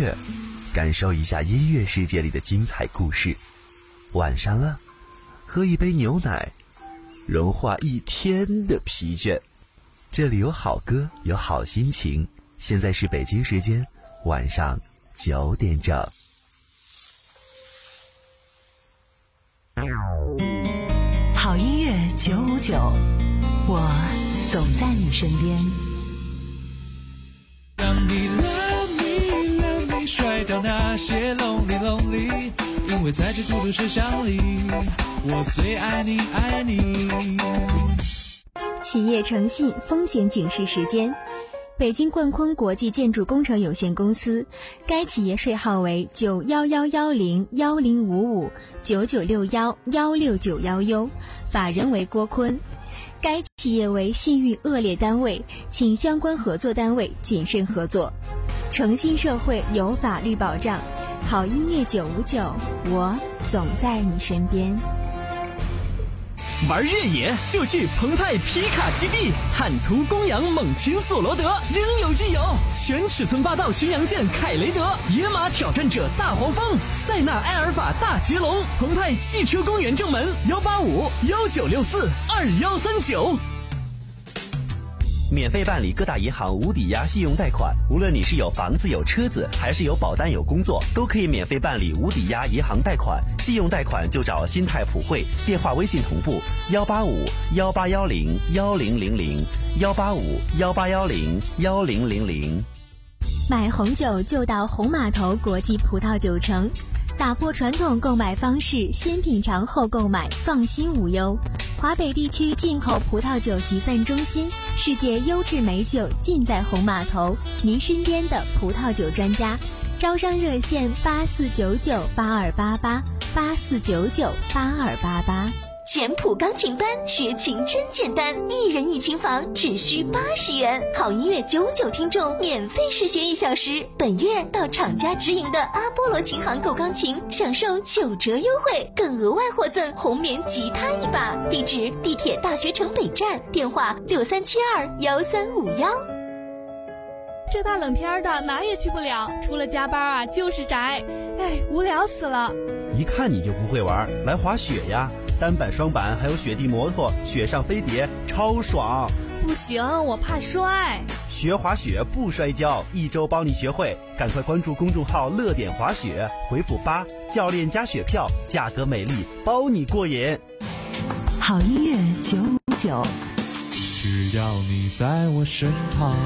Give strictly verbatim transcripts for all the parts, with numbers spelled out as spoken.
乐，感受一下音乐世界里的精彩故事。晚上了，喝一杯牛奶，融化一天的疲倦。这里有好歌，有好心情。现在是北京时间晚上九点整。 好音乐九五九，我总在你身边。 让你 love me love me 甩掉那些 lonely lonely， 因为在这孤独世想里，我最爱你爱你。 企业诚信风险警示时间。北京冠坤国际建筑工程有限公司，该企业税号为九一一一零一零五五九九六一一六九一 U， 法人为郭坤。该企业为信誉恶劣单位，请相关合作单位谨慎合作。诚信社会有法律保障，好音乐九五九，我总在你身边。 玩越野就去澎湃皮卡基地，汉途公羊猛禽索罗德应有尽有，全尺寸霸道巡洋舰凯雷德，野马挑战者大黄蜂，塞纳埃尔法大捷龙，澎湃汽车公园正门幺八五幺九六四二幺三九。 免费办理各大银行无抵押信用贷款，无论你是有房子有车子，还是有保单有工作，都可以免费办理无抵押银行贷款。信用贷款就找新泰普惠，电话微信同步幺八五幺八幺零幺零零零幺八五幺八幺零幺零零零。 买红酒就到红码头国际葡萄酒城，打破传统购买方式，先品尝后购买，放心无忧。华北地区进口葡萄酒集散中心，世界优质美酒尽在红码头，您身边的葡萄酒专家。招商热线八四九九八二八八八四九九八二八八。 简谱钢琴班学琴真简单，一人一琴房只需八十元，好音乐九五九听众免费试学一小时。本月到厂家直营的阿波罗琴行购钢琴，享受九折优惠，更额外获赠红棉吉他一把。地址：地铁大学城北站，电话六三七二幺三五幺。 这大冷天的哪也去不了，除了加班啊就是宅，哎，无聊死了。 一看你就不会玩，来滑雪呀！单板、双板还有雪地摩托、雪上飞碟，超爽！ 不行，我怕摔。 学滑雪不摔跤，一周帮你学会。赶快关注公众号“乐点滑雪”，回复八，教练加雪票，价格美丽，包你过瘾。 好音乐九五九， 只要你在我身旁。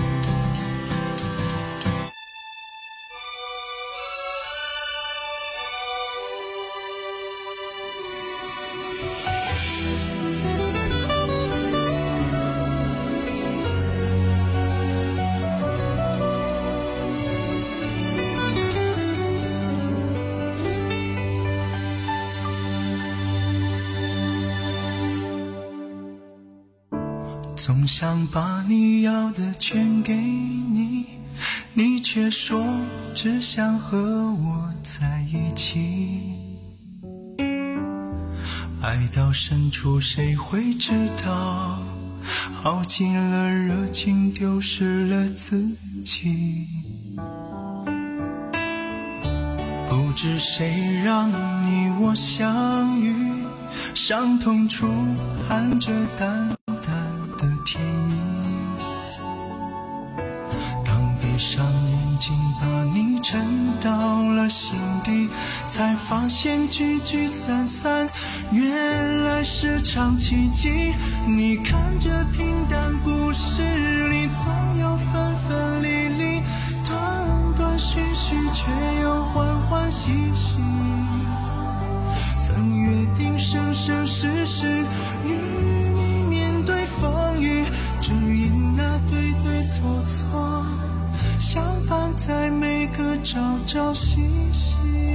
总想把你要的全给你，你却说只想和我在一起。爱到深处谁会知道，耗尽了热情，丢失了自己。不知谁让你我相遇，伤痛处含着淡的甜蜜。当闭上眼睛把你沉到了心底，才发现聚聚散散原来是场奇迹。你看这平淡故事里总有分分离离，断断续续却又欢欢喜喜。曾约定生生世世与你面对风雨，只因那对对错错相伴在每个朝朝夕夕。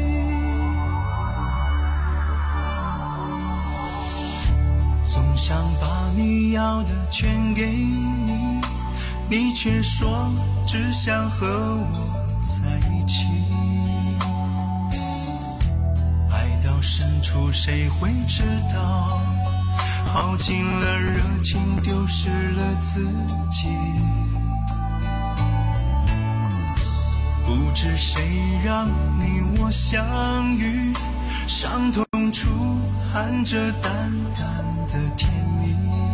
总想把你要的全给你，你却说只想和我在一起。爱到深处谁会知道，耗尽了热情，丢失了自己。不知是谁让你我相遇？伤痛处含着淡淡的甜蜜。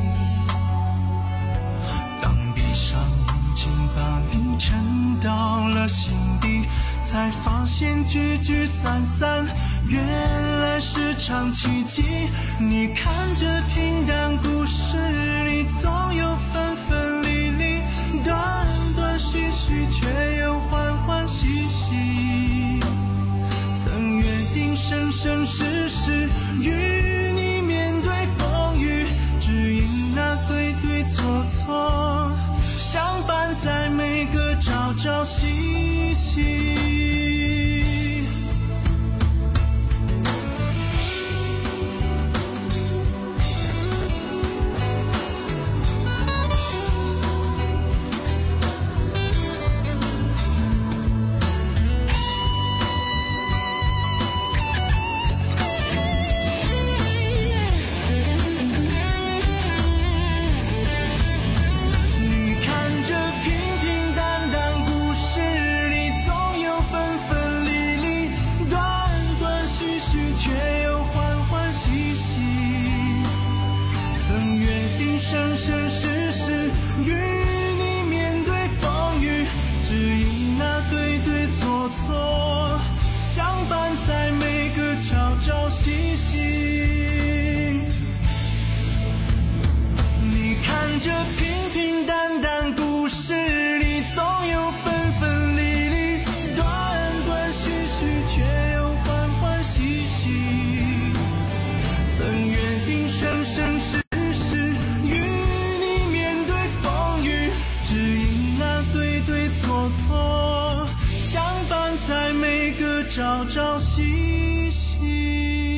当闭上眼睛把你沉到了心底，才发现聚聚散散原来是场奇迹。你看这平淡故事里总有分分离离，断断续续却又欢欢喜喜。曾约定生生世世与你面对风雨，只因那对对错错相伴在每个朝朝夕夕。这平平淡淡故事里总有分分离离，断断续续却又欢欢喜喜。曾约定生生世世与你面对风雨，只因那对对错错相伴在每个朝朝夕夕。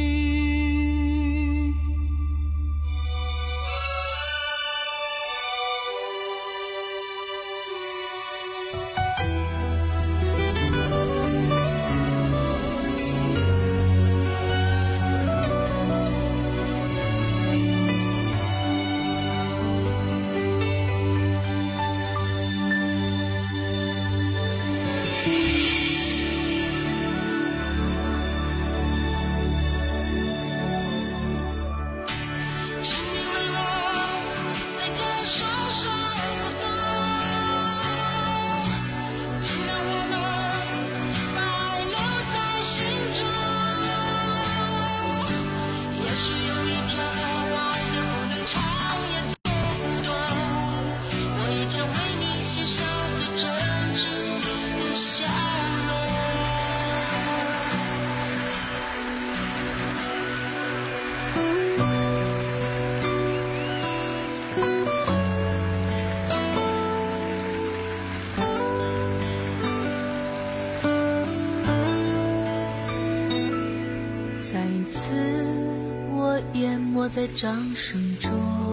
在掌声中，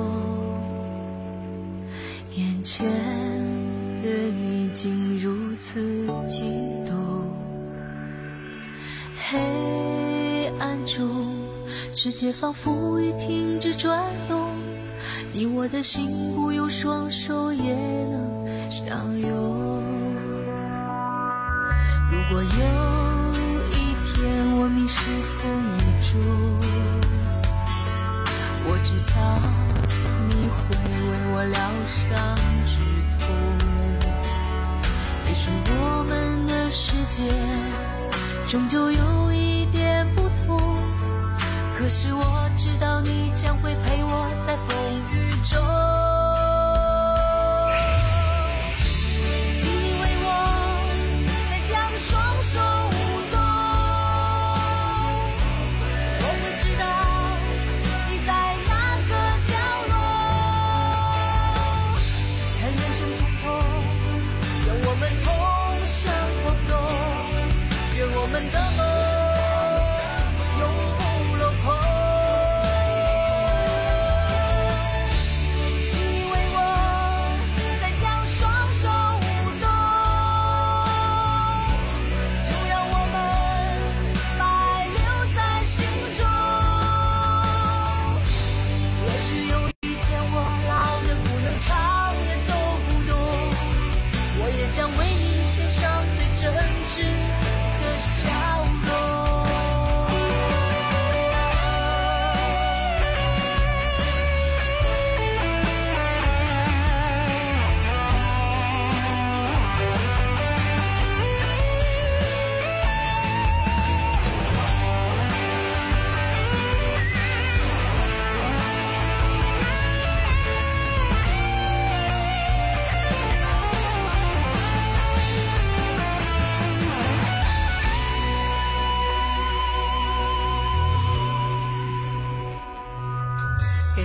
眼前的你竟如此激动。黑暗中，世界仿佛已停止转动，你我的心不用双手也能相拥。如果有一天我迷失风雨中，我知道你会为我疗伤止痛，也许我们的世界终究有一点不同，可是我知道你将会陪我在风雨中。请你为我再将双手舞动，我会知道你在哪个角落。看人生匆匆，愿我们同向往东，愿我们的梦永不落空。请你为我再将双手舞动，就让我们埋留在心中。也许有一天我老得不能唱也走不动，我也将为你献上最真挚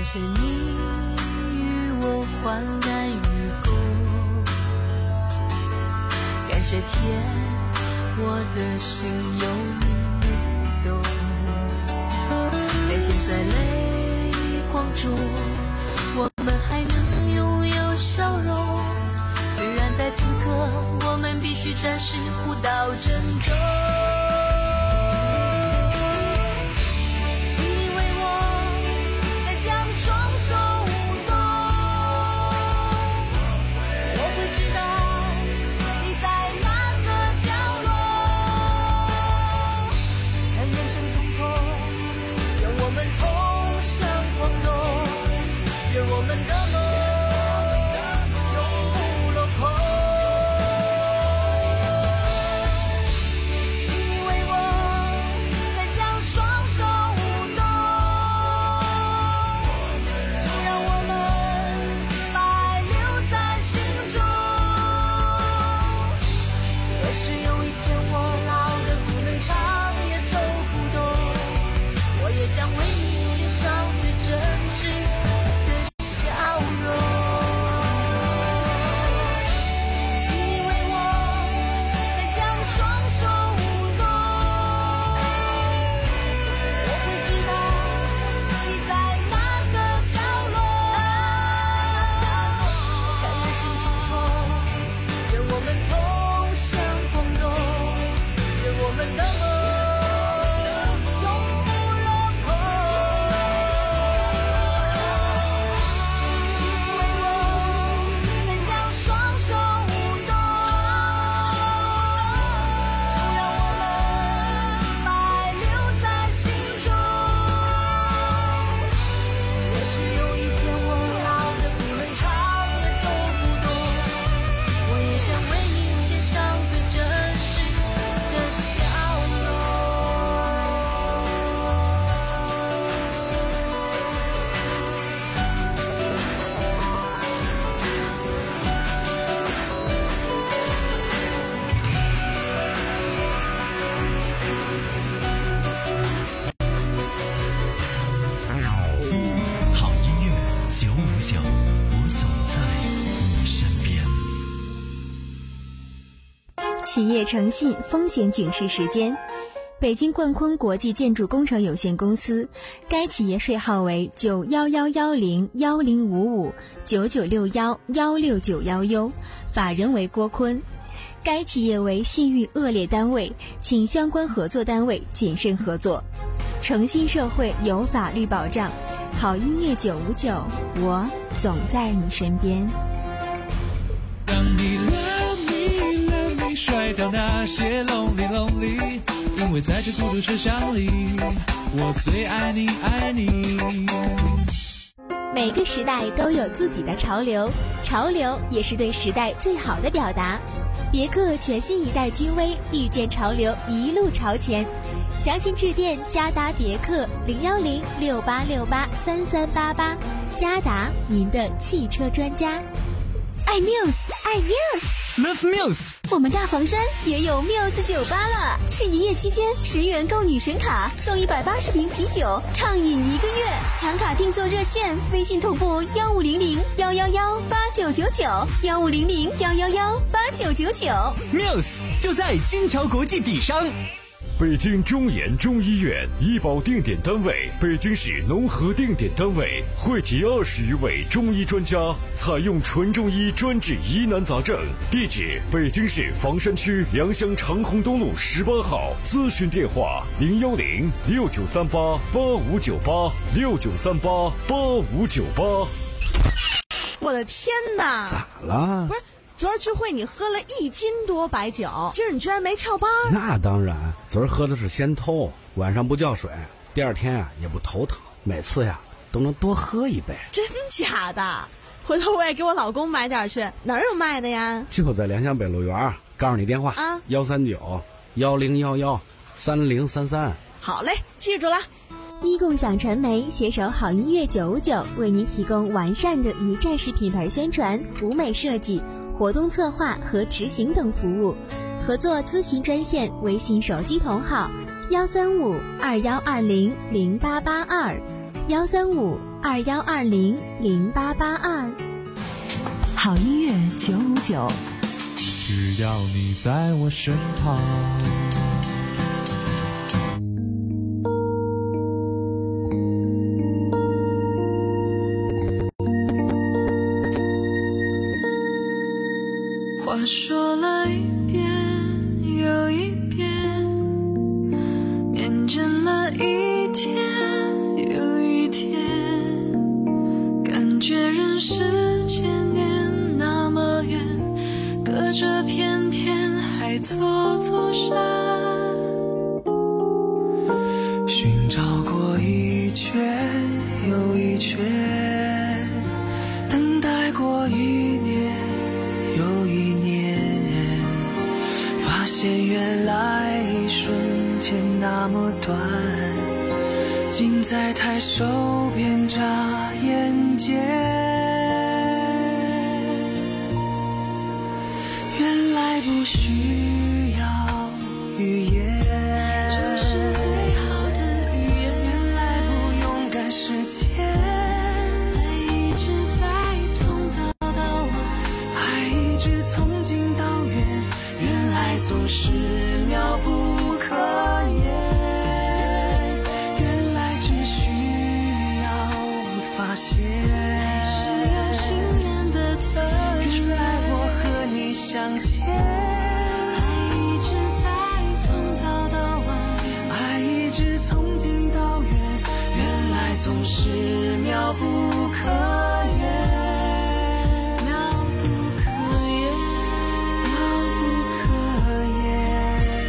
谢你与我患难与共，感谢天，我的心有你能懂。感谢在泪光中，我们还能拥有笑容。虽然在此刻，我们必须暂时互道珍重。是你为我在将双手舞动，我会知道你在哪个角落。看人生匆匆，让我们同向光荣，愿我们的梦将为你献上最真挚的笑容。请你为我再将双手舞动，我会知道你在哪个角落。看人生匆匆，愿我们同向光荣，愿我们的梦企业诚信风险警示时间。北京冠坤国际建筑工程有限公司，该企业税号为九幺幺幺零幺零五五九九六幺幺六九幺 U， 法人为郭坤。该企业为信誉恶劣单位，请相关合作单位谨慎合作。诚信社会有法律保障，好音乐九五九，我总在你身边。 让你 love me love me 甩掉那些 lonely lonely， 因为在这孤独车厢里，我最爱你爱你。 每个时代都有自己的潮流，潮流也是对时代最好的表达。别克全新一代君威，遇见潮流，一路朝前。详情致电嘉达别克零幺零六八六八三三八八，嘉达您的汽车专家。 爱 Muse， 爱 Muse，Love Muse。 我们大房山也有 Muse 酒吧了，是营业期间十元购女神卡送一百八十瓶啤酒，畅饮一个月。抢卡订座热线：微信同步幺五零零幺幺幺八九九九，幺五零零幺幺幺八九九九。 Muse 就在金桥国际底商。 北京中研中医院医保定点单位，北京市农合定点单位，汇集二十余位中医专家，采用纯中医专治疑难杂症。地址：北京市房山区良乡长虹东路十八号。咨询电话：零幺零六九三八八五九八六九三八八五九八。 我的天哪！ 咋了？ 不是。昨儿聚会你喝了一斤多白酒，今儿你居然没翘班？ 那当然，昨儿喝的是仙偷，晚上不叫水，第二天啊也不头疼，每次呀都能多喝一杯。 真假的？回头我也给我老公买点去，哪儿有卖的呀？ 就在良乡北路园，告诉你电话啊，幺三九幺零幺幺三零三三。 好嘞，记住了。 一共享传媒携手好音乐九五九，为您提供完善的一站式品牌宣传、舞美设计、活动策划和执行等服务。合作咨询专线：微信手机同号幺三五二幺二零零八八二，幺三五二幺二零零八八二。 好音乐九五九， 只要你在我身旁。 话说了一遍又一遍，面见了一天又一天，感觉人世间年那么远，隔着片片海错错山， 寻找过一圈又一圈，等待过一年又一年，发现原来一瞬间那么短，近在抬手便眨眼间。原来不需要语言， 这是最好的语言。 原来不用赶时间， 爱一直在从早到晚， 爱一直从近到远，原来总是妙不可言。原来只需要发现， 爱是有信任的特质。 原来我和你相见， 爱一直在从早到晚， 爱一直从近到远，原来总是妙不可言。 妙不可言， 妙不可言。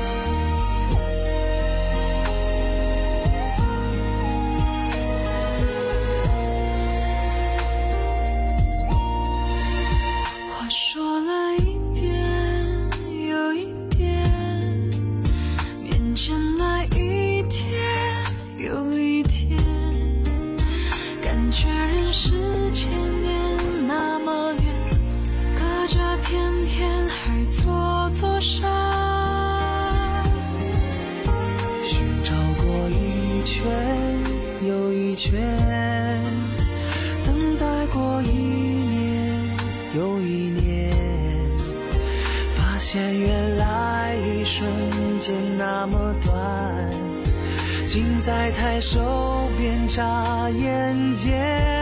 话说了一遍又一遍，面见了一天又一天，感觉人世间年那么远，隔着片片海错错山， 寻找过一圈又一圈，等待过一年又一年，发现原来一瞬间那么短，近在抬手便眨眼间。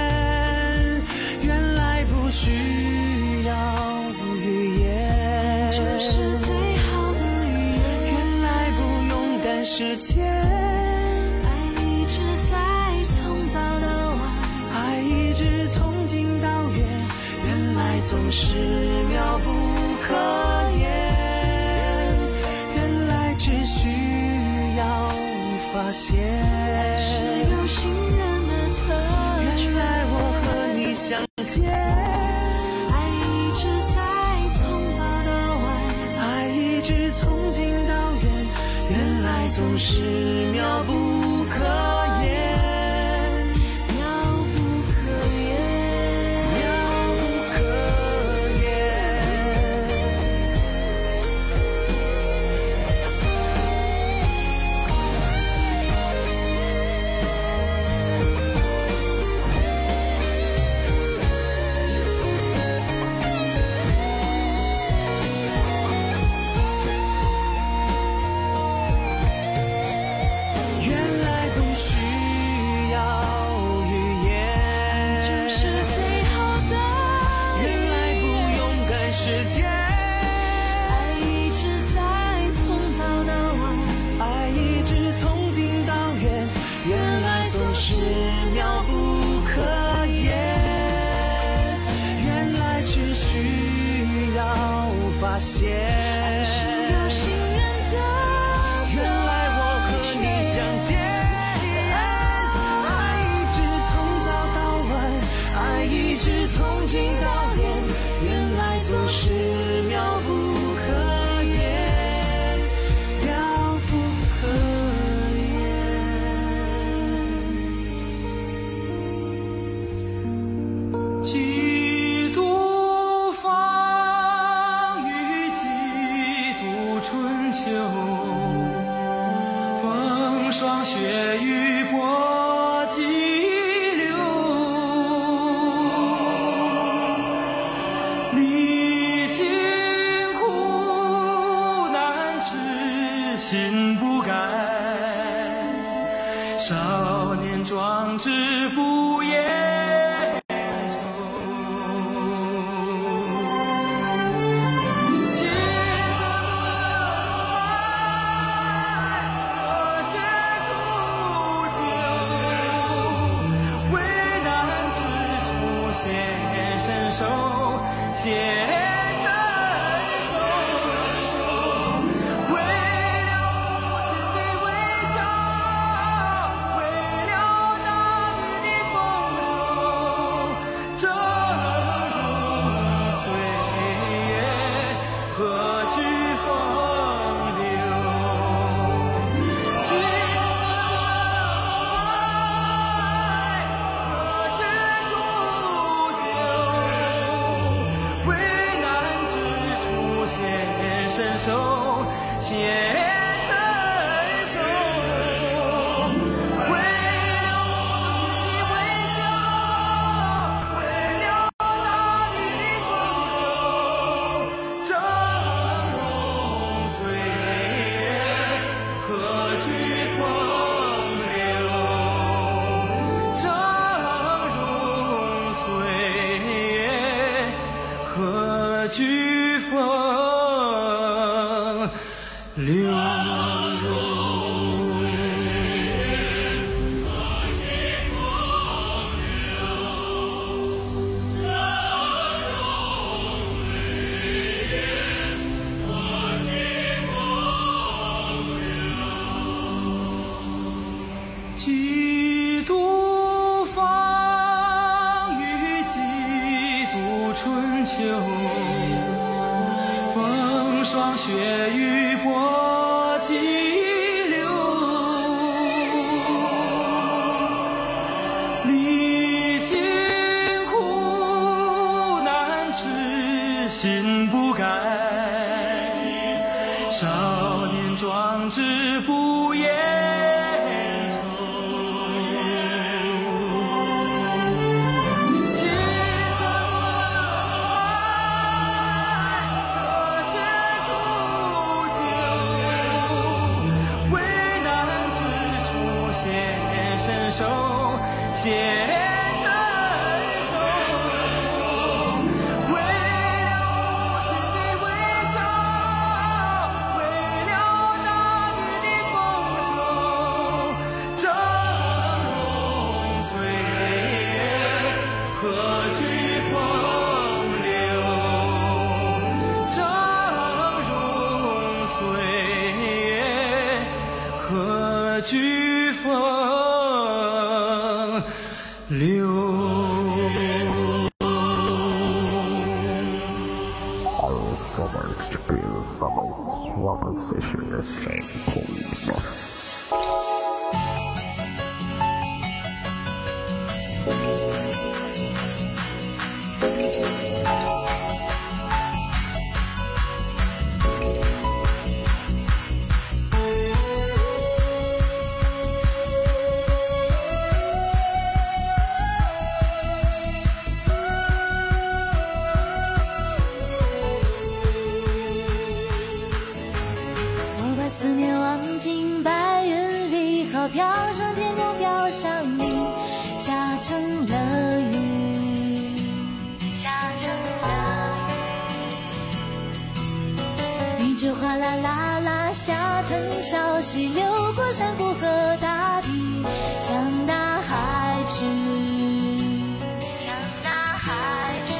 原来不需要语言， 这是最好的语言。 原来不用赶时间， 爱一直在从早到晚， 爱一直从近到远，原来总是妙不可言。原来只需要发现， 爱是有信任的特质。 原来我和你相见， 爱一直在从早到晚， 爱一直从近到远，原来总是妙不可言。 妙不可言， 妙不可言。原来不需要语言， 就是最好的语言。 原来不用赶时间， 爱一直在从早到晚， 爱一直从近到远，原来总是妙不可言。原来只需要发现， 爱是有信任的特质。 原来我和你相见，爱一直从早到晚，爱一直从近到远，原来总是妙不可言，妙不可言。几度风雨，几度春秋，风霜雪雨波激流， 心不改，少年壮志不言愁。金色热血铸就，为难之处显身手，显伸手，显身手，为了母亲的微笑，为了大地的丰收，峥嵘岁月何惧风流，峥嵘岁月何惧风流。几度风雨，几度春秋，风霜雪雨波激流，历经苦难痴心不改，少年壮志不言愁。金色热血铸就，为难之处显身手，显身手，为了母亲的微笑，为了大地的丰收，峥嵘岁月何惧风流，峥嵘岁月何惧风流。 我把思念忘进白云里，好飘上天空，飘向你，下成了雨，下成了雨。雨就哗啦啦啦下成小溪，流过山谷和大地，向大海去，向大海去。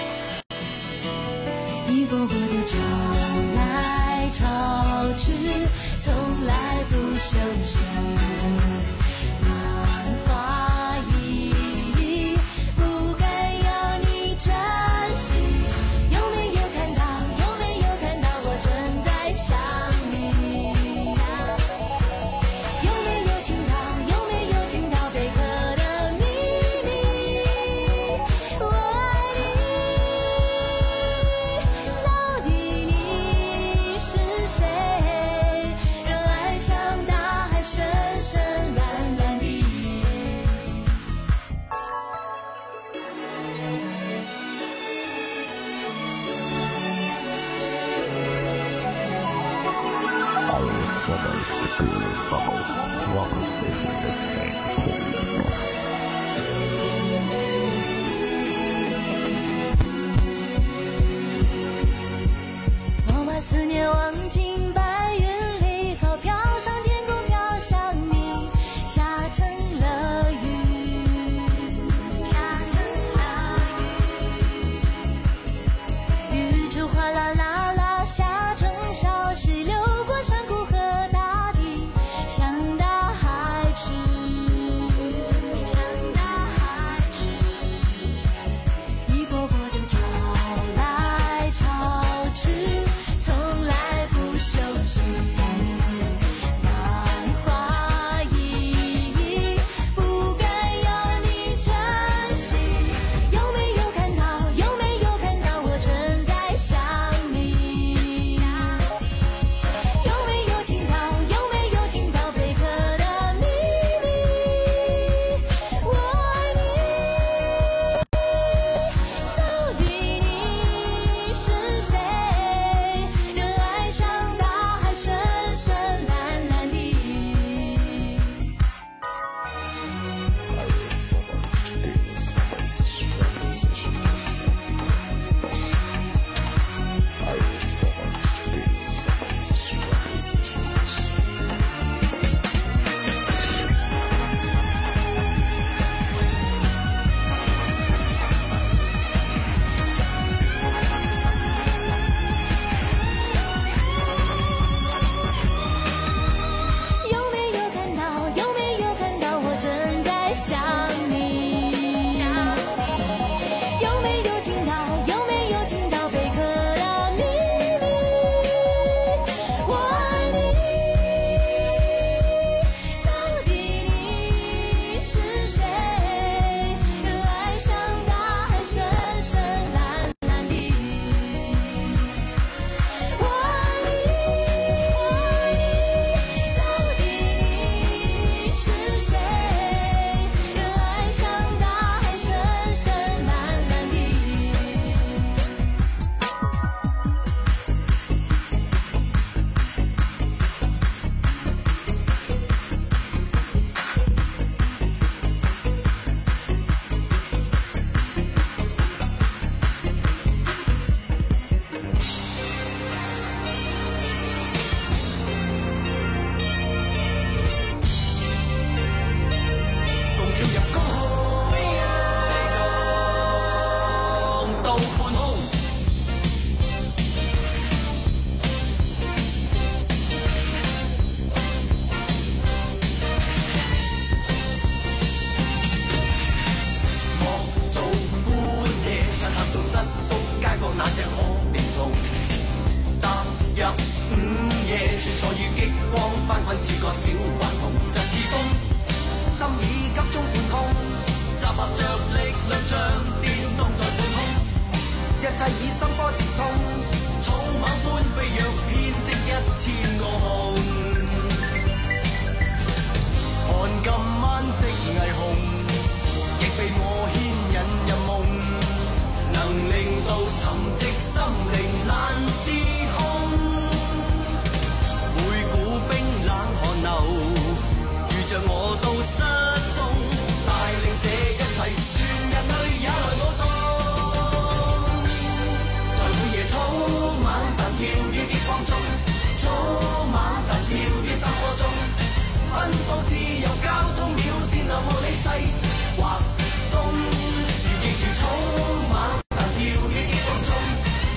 一波波的潮来潮去，从来不休息。昙花一依，不该要你珍惜。有没有看到？有没有看到我正在想你？有没有听到？有没有听到贝壳的秘密？ 我把思念忘进白云里头，飘上天空，飘上你，下成了雨，下成了雨，雨就哗啦啦啦下成小溪，流过山谷和大地，向大海去，向大海去，一波波的潮来潮去，从来不休息。繁华一一，不该要你珍惜。有没有看到？有没有看到我正在想你？有没有听到？有没有听到贝壳的秘密？我爱你，到底你是谁？热爱上大海，深深蓝蓝的。有没有看到？有没有看到我正在想你？有没有听到？有没有听到贝壳的秘密？我爱你，到底你是谁？热爱上大海，深深蓝蓝的。我爱你，到底你是谁？热爱上大海，深深蓝蓝的。 共跳入高空，撞到半空。莫做半夜漆黑中失宿，街角那隻可憐蟲，踏入午夜，穿梭於激光，翻滾似個小頑童，疾似風，心已急中半空，集合着力量像電動在半空，一切以心波接通，草蜢般飛躍，編織一千個夢。看今晚的霓虹，亦被我牽引入夢，能令到沉寂心靈難自控。每股冰冷寒流，遇着我都失蹤，帶領這一切，全人類也來舞動。在每夜草蜢彈跳於激光中，草蜢彈跳於山坡中，奔放自由交通了電流無理勢滑動，要記住草蜢彈跳於激光中，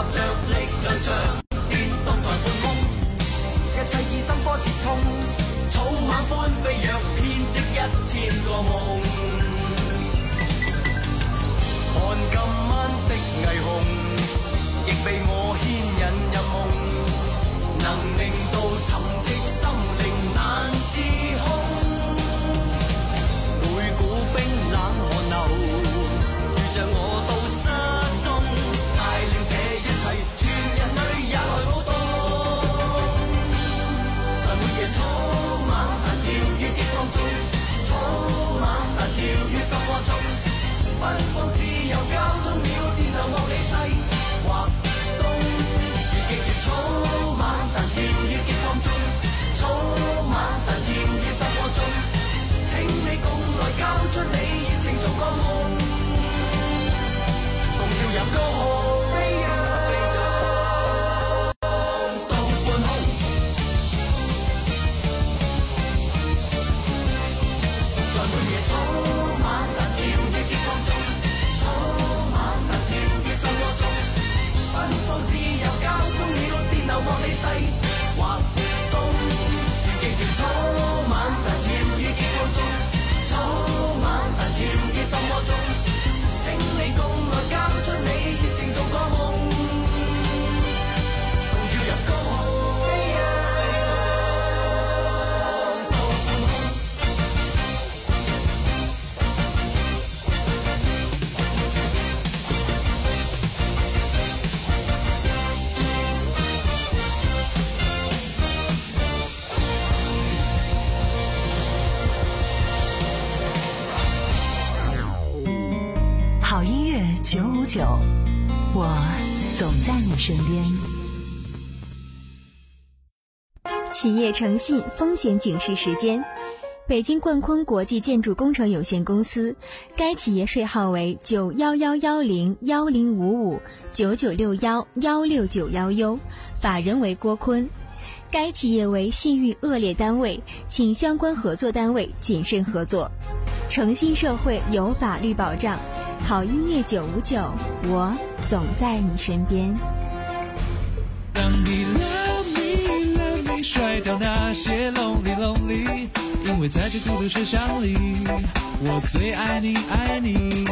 着力量像跌宕在半空，一切以心波接通，草蜢般飛躍，編織一千個夢。看今晚的霓虹，亦被我牽引入夢，能令到沉寂心靈難自控。每股冰冷寒流，遇着我到失蹤，帶領這一切，全人類也來舞動。在每夜草蜢彈跳於激光中，草蜢彈跳於心窩中，奔放自由交通了電流莫理西或東，要記住草蜢彈跳於激光中，草蜢彈跳於心窩中，請你共來交出你熱情做個夢，共跳入高空飛躍飛翔到半空。在每夜草蜢彈跳於激光中，草蜢彈跳於心窩中，奔放自由交通了電流莫理西或東，要記住草蜢彈跳於激光中，草蜢彈跳於心窩中，請你共來交出你熱情做個夢，共跳入高空飛躍到半空。 好音乐九五九，我总在你身边。 企业诚信风险警示时间。北京冠坤国际建筑工程有限公司，该企业税号为九幺幺幺零幺零五五九九六幺幺六九幺 U， 法人为郭坤。该企业为信誉恶劣单位，请相关合作单位谨慎合作。诚信社会有法律保障，好音乐九五九，我总在你身边。 让你 love me love me 甩掉那些 lonely lonely， 因为在这孤独车厢里，我最爱你爱你。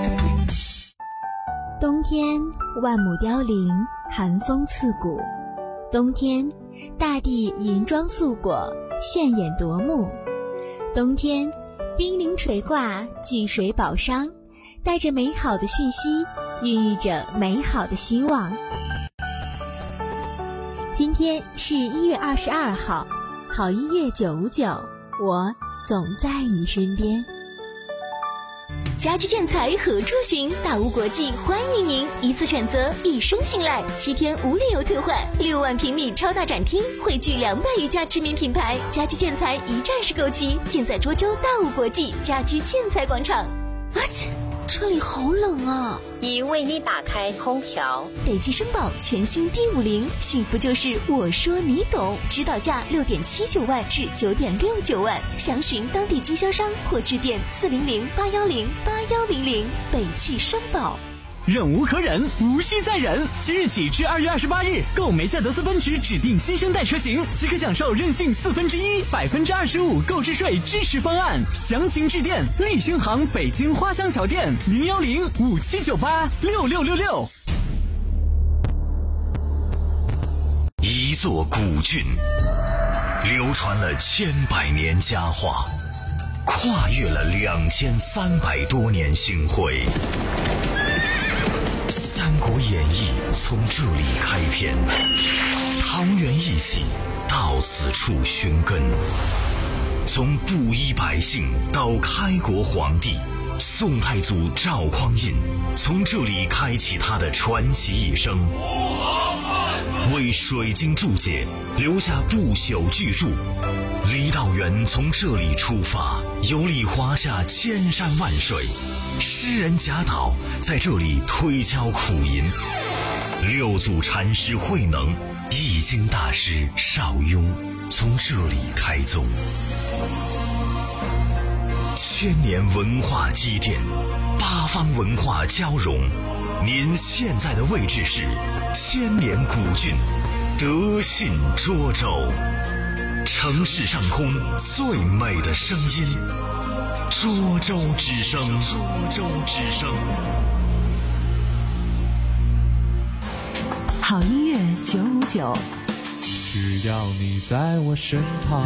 冬天万亩凋零，寒风刺骨。冬天大地银装素裹，炫眼夺目。冬天冰凌垂挂，聚水宝商，带着美好的讯息，孕育着美好的希望。今天是一月二十二号，好音乐九五九，我总在你身边。 家居建材何处寻？大屋国际欢迎您，一次选择，一生信赖，七天无理由退换，六万平米超大展厅，汇聚两百余家知名品牌，家居建材一站式购齐，尽在涿州大屋国际家居建材广场。 啊切，这里好冷啊！ 已为你打开空调。 北汽绅宝全新 D 五零，幸福就是我说你懂，指导价六点七九万至九点六九万，详询当地经销商或致电四零零八幺零八幺零零。北汽绅宝。 忍无可忍，无需再忍。即日起至二月二十八日，购梅赛德斯奔驰指定新生代车型，即可享受任性四分之一、百分之二十五购置税支持方案。详情致电立新行北京花乡桥店零幺零五七九八六六六六。 一座古郡，流传了千百年佳话，跨越了两千三百多年星辉。《三国演义》从这里开篇，桃园义气到此处寻根，从布衣百姓到开国皇帝，宋太祖赵匡胤从这里开启他的传奇一生，为水晶注解留下不朽巨著。郦道元从这里出发，游历华夏千山万水，诗人贾岛在这里推敲苦吟，六祖禅师慧能、易经大师邵雍从这里开宗。千年文化积淀，八方文化交融。您现在的位置是千年古韵，德信涿州，城市上空最美的声音，涿州之声，涿州之声。 好音乐九五九， 只要你在我身旁。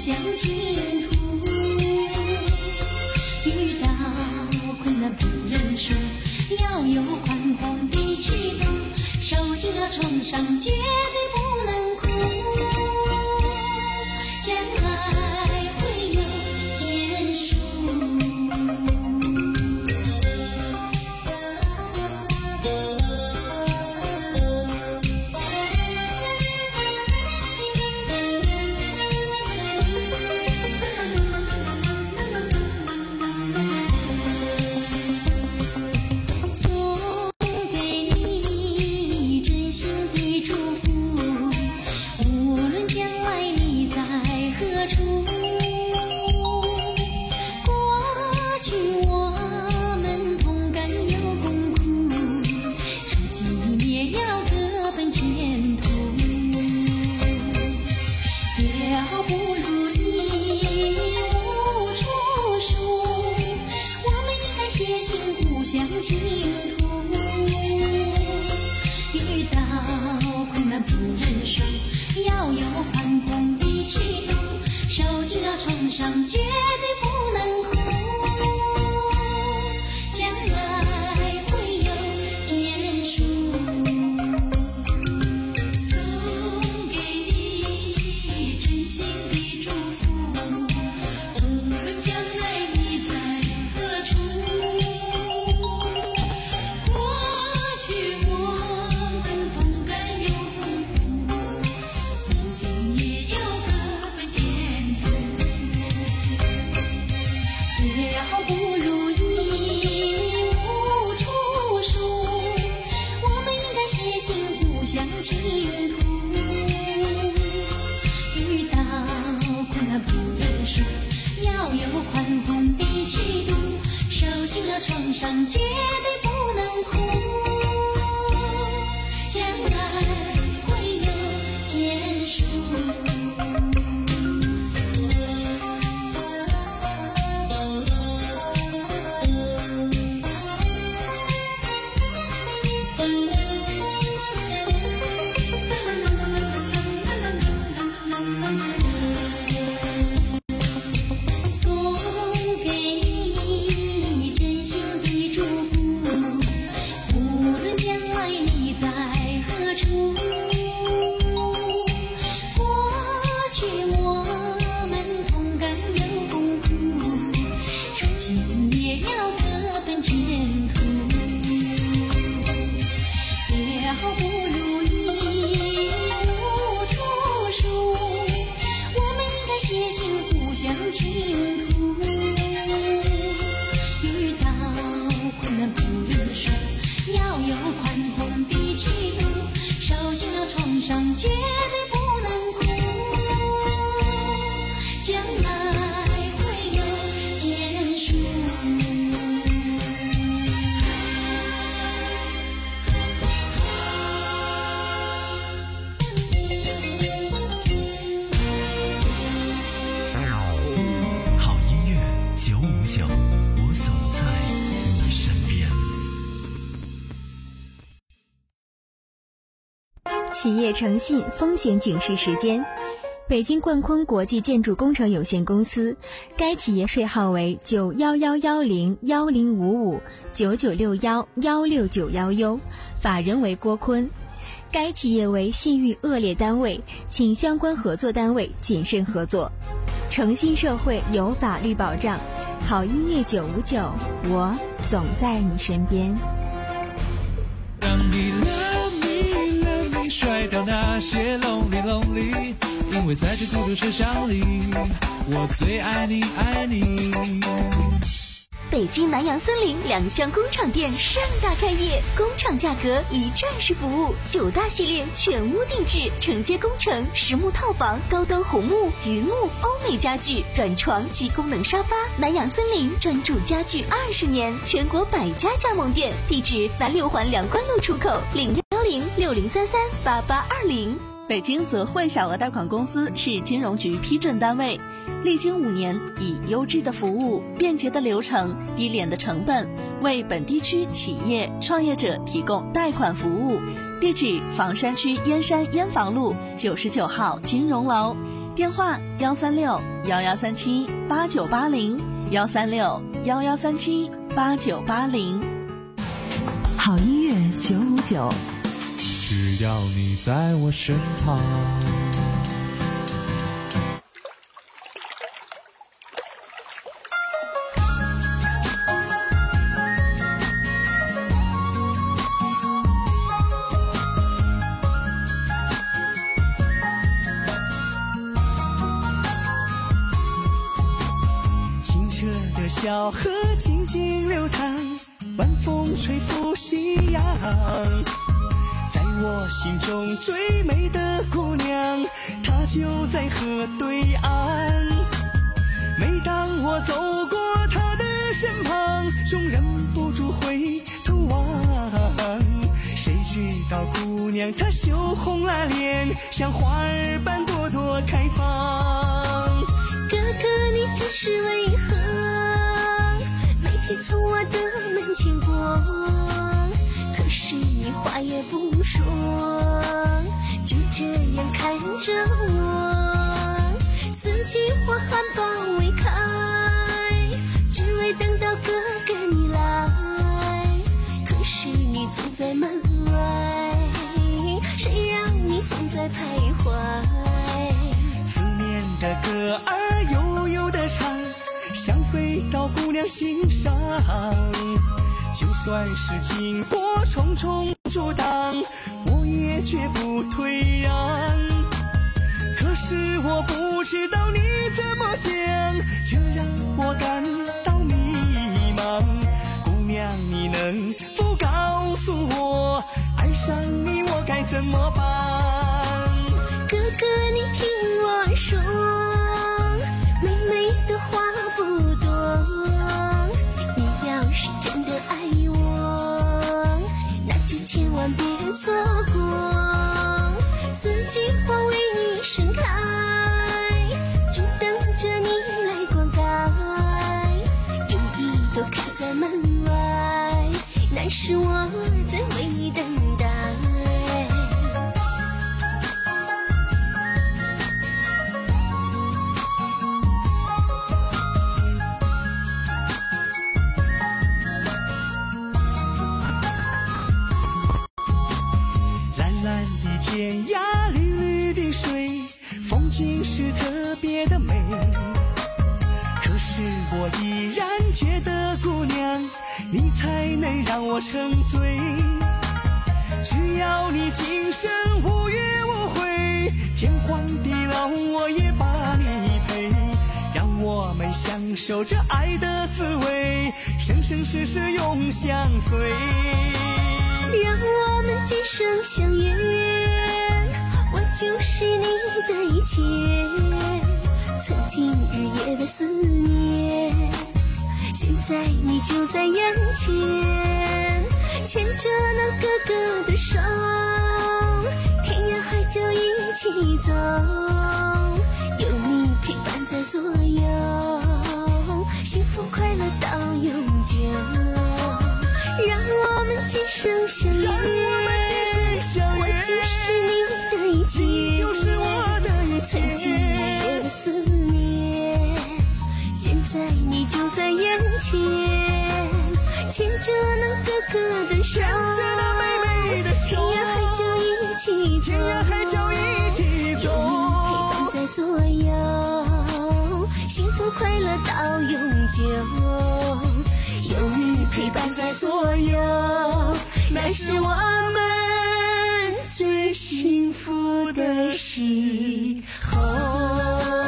相倾吐。遇到困难不认输，要有宽广的气度，受尽了创伤绝对不能哭。将来会有结束。相倾吐，遇到困难不认输，要有宽宏的气度，受尽了创伤绝对不能哭。将来会有结束。送给你真心的祝福，无论将来你在何处。相倾吐，遇到困难不认输，要有宽宏的气度，受尽了创伤绝对不能哭。将来会有结束。相倾吐，遇到困难不认输，要有宽宏的气度，受尽了创伤绝对不能哭。将来会有结束。 九五九，我总在你身边。 企业诚信风险警示时间：北京冠坤国际建筑工程有限公司，该企业税号为九幺幺幺零幺零五五九九六幺幺六九幺 U， 法人为郭坤。该企业为信誉恶劣单位，请相关合作单位谨慎合作。诚信社会有法律保障，好音乐九五九，我总在你身边。 让你 love me love me 甩掉那些 lonely lonely， 因为在这孤独车厢里，我最爱你爱你。 北京南洋森林两厢工厂店盛大开业，工厂价格一站式服务，九大系列全屋定制，承接工程、实木套房、高端红木、榆木、欧美家具、软床及功能沙发。南洋森林专注家具二十年，全国百家加盟店，地址南六环两关路出口，零幺零六零三三八八二零。 北京泽汇小额贷款公司是金融局批准单位，历经五年，以优质的服务、便捷的流程、低廉的成本，为本地区企业创业者提供贷款服务。地址：房山区燕山燕房路九十九号金融楼。 电话幺三六幺幺三七八九八零幺三六幺幺三七八九八零。 好音乐九五九， 只要你在我身旁。 小河静静流淌，晚风吹拂夕阳，在我心中最美的姑娘，她就在河对岸。每当我走过她的身旁，总忍不住回头望，谁知道姑娘她羞红了脸，像花儿般朵朵开放。 哥哥你这是为何从我的门前过，可是你话也不说，就这样看着我。四季花含苞未开，只为等到哥哥你来，可是你总在门外，谁让你总在徘徊。 思念的歌儿悠悠地唱，想飞到姑娘心上，就算是经过重重阻挡，我也绝不退让。可是我不知道你怎么想，这让我感到迷茫。姑娘，你能否告诉我，爱上你我该怎么办？ 哥哥，你听我说，妹妹的话不多，你要是真的爱我，那就千万别错过。四季花为你盛开，就等着你来灌溉。有一朵开在门外，那是我在为你等待。 天涯绿绿的水，风景是特别的美。可是我依然觉得姑娘，你才能让我沉醉。只要你今生无怨无悔，天荒地老我也把你陪。让我们享受这爱的滋味，生生世世永相随。 让我们今生相约，我就是你的一切。曾经日夜的思念，现在你就在眼前。牵着那哥哥的手，天涯海角一起走，有你陪伴在左右，幸福快乐到永久。让我们今生相约，我就是你的一切， 你就是我的一切。 曾经日夜的思念，现在你就在眼前。牵着那哥哥的手， 牵着那妹妹的手， 天涯海角一起走， 天涯海角一起走， 有你陪伴在左右，幸福快乐到永久。有你陪伴在左右，那是我们最幸福的时候。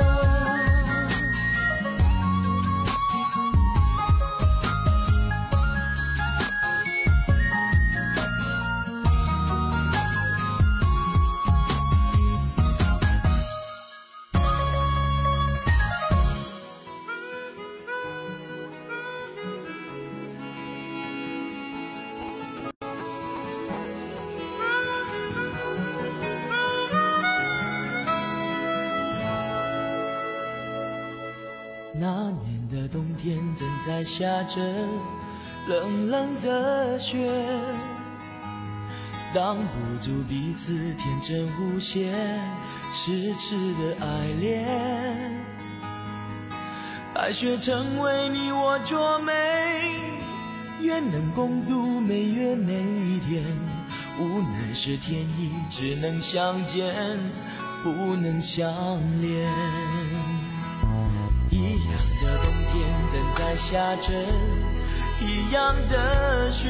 那年的冬天正在下着冷冷的雪， 挡不住彼此天真无邪痴痴的爱恋。白雪成为你我卓美，愿能共度每月每一天，无奈是天意，只能相见不能相恋。一样的冬天正在下着一样的雪，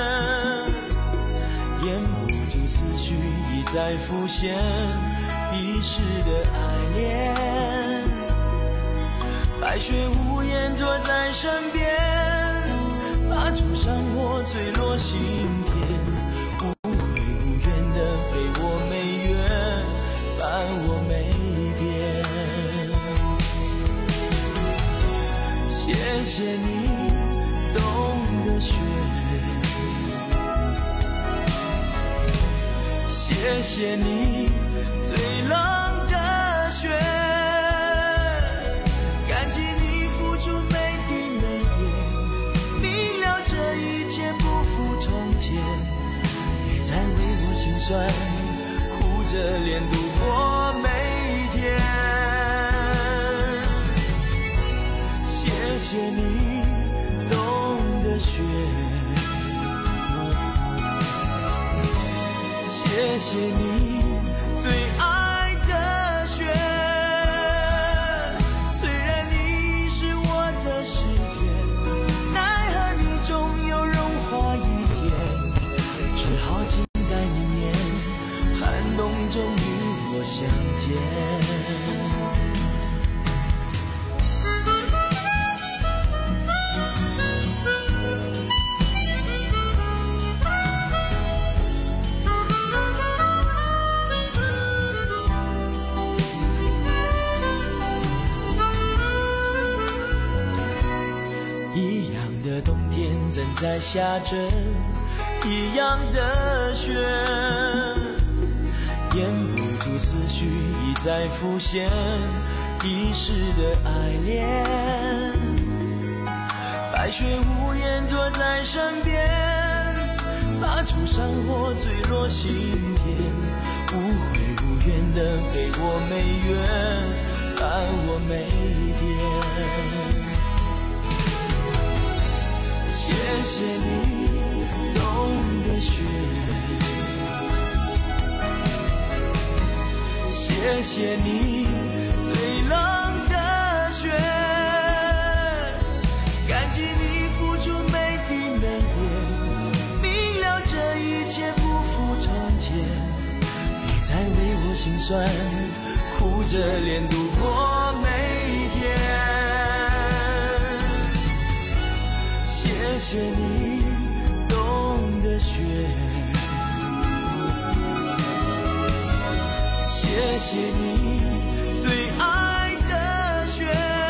掩不住思绪已在浮现彼时的爱恋。白雪无言坐在身边，把灼伤我坠落心田，无悔无怨的陪我每月，伴我每天。谢谢你懂得雪，谢谢你最冷的雪，感激你付出每滴每点，明了这一切不复从前，别再为我心酸，苦着脸度过每一天。谢谢你懂得雪，谢谢你最爱的雪，虽然你是我的诗篇，奈何你终有融化一天，只好静待明年，寒冬中与我相见。正在下着一样的雪，掩不住思绪已在浮现彼时的爱恋。白雪无言坐在身边，把灼伤我坠落心田，无悔无怨的陪我每月，伴我每天。谢谢你懂得雪，谢谢你最冷的雪，感激你付出每滴每点，明了这一切不复从前，别再为我心酸，苦着脸度过每一天。谢谢你懂得雪，谢谢你最爱的雪，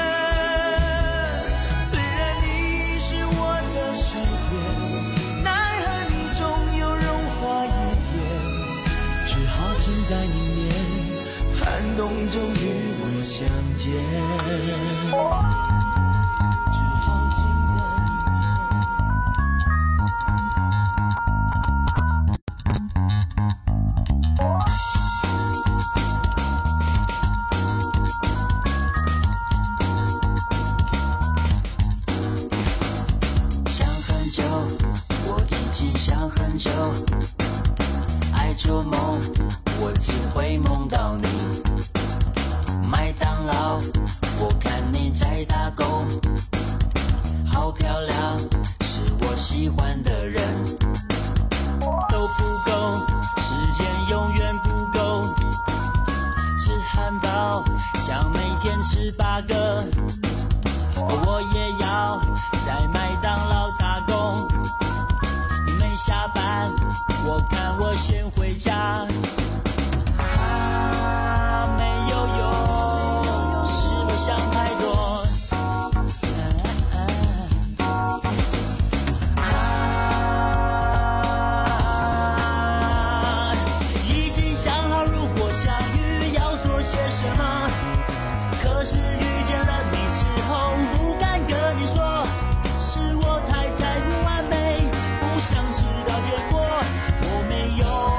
虽然你是我的诗篇，奈何你终有融化一天，只好静待明年，寒冬中与我相见。想很久，爱做梦，我只会梦到你。麦当劳，我看你在打工，好漂亮，是我喜欢的人。都不够，时间永远不够，吃汉堡，想每天吃八个。我也要在麦当劳打工。下班，我看我先回家。啊，没有用，是我想太多。啊，已经想好如果相遇要说些什么，可是遇见了你之后，不敢跟你说，是我太在乎完美。不想知道结果，我没有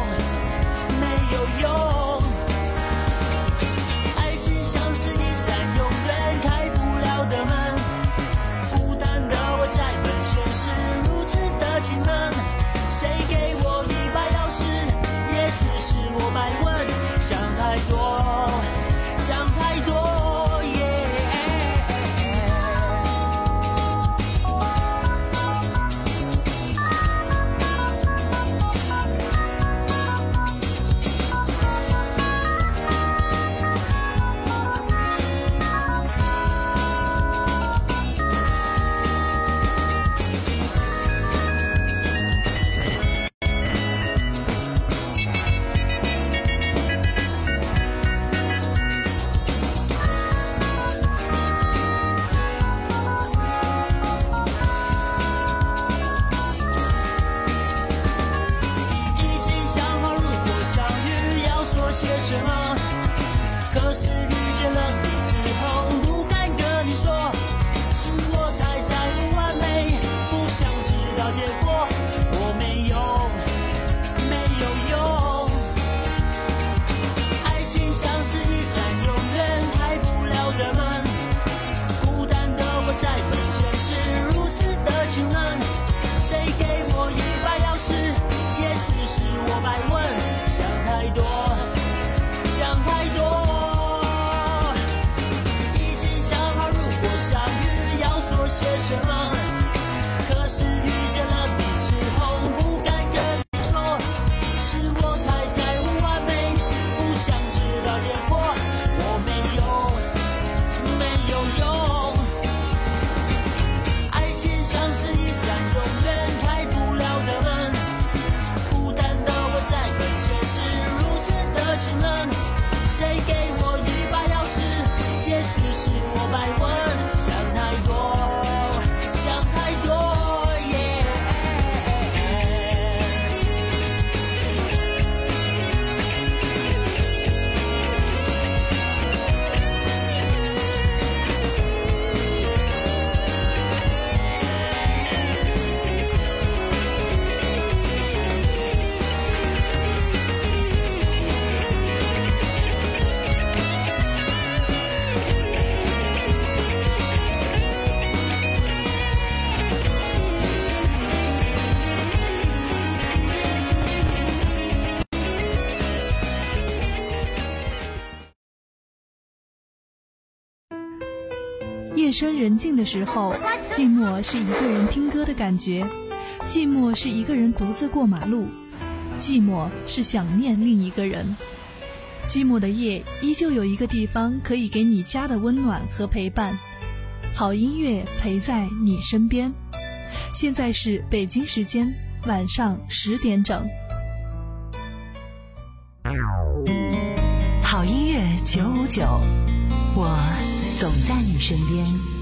想太多，想太多耶。 些什么？可是遇见了你之后，不敢跟你说，是我太在乎完美，不想知道结果。我没有，没有用。爱情像是一扇永远开不了的门，孤单的我在门前是如此的清冷。谁给我一把钥匙？也许是我白问，想太多。想太多，已经想好如果相遇要说些什么，可是遇见了你之后不敢跟你说，是我太在乎完美，不想知道结果。我没有，没有用。爱情像是一扇永远开不了的门，孤单的我在门前是如此的清冷。谁给我一把钥匙？也许是我白问，想太多，想太多耶。 夜深人静的时候，寂寞是一个人听歌的感觉，寂寞是一个人独自过马路，寂寞是想念另一个人。寂寞的夜，依旧有一个地方可以给你家的温暖和陪伴，好音乐陪在你身边。现在是北京时间晚上十点整。 好音乐九五九，我总在你身边。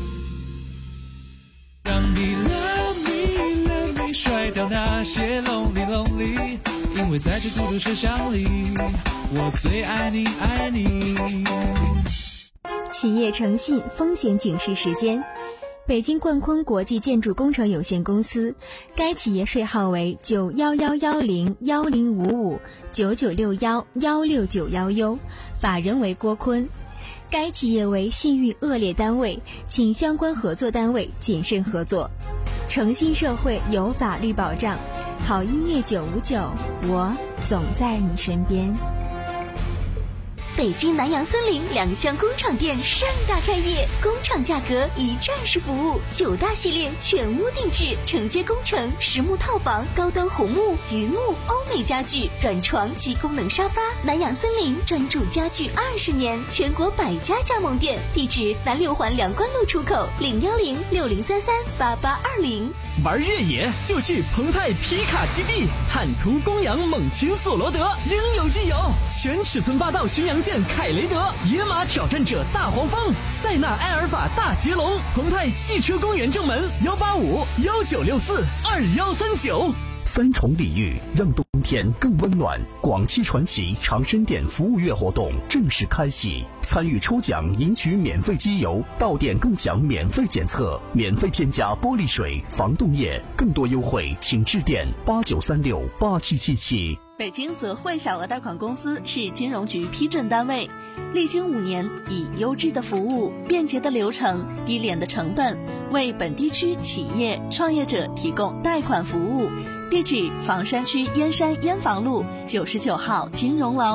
让你 love me love me 甩掉那些 lonely lonely， 因为在这孤独车厢里，我最爱你爱你。 企业诚信风险警示时间。北京冠坤国际建筑工程有限公司，该企业税号为九幺幺幺零幺零五五九九六幺幺六九幺 U， 法人为郭坤。该企业为信誉恶劣单位，请相关合作单位谨慎合作。诚信社会有法律保障，好音乐九五九，我总在你身边。 北京南洋森林两厢工厂店盛大开业，工厂价格一站式服务，九大系列全屋定制，承接工程、实木套房、高端红木、榆木、欧美家具、软床及功能沙发。南洋森林专注家具二十年，全国百家加盟店，地址南六环两关路出口，零幺零六零三三八八二零。 玩越野就去澎湃皮卡基地，坦途公羊猛禽索罗德，应有尽有，全尺寸霸道巡洋舰凯雷德，野马挑战者大黄蜂，塞纳埃尔法大捷龙，澎湃汽车公园正门幺八五幺九六四二幺三九。 三重礼遇，让冬天更温暖。广汽传祺长深店服务月活动正式开启，参与抽奖赢取免费机油，到店共享免费检测，免费添加玻璃水、防冻液，更多优惠请致电八九三六八七七七。 北京泽汇小额贷款公司是金融局批准单位，历经五年，以优质的服务、便捷的流程、低廉的成本，为本地区企业创业者提供贷款服务。地址：房山区燕山燕房路九十九号金融楼。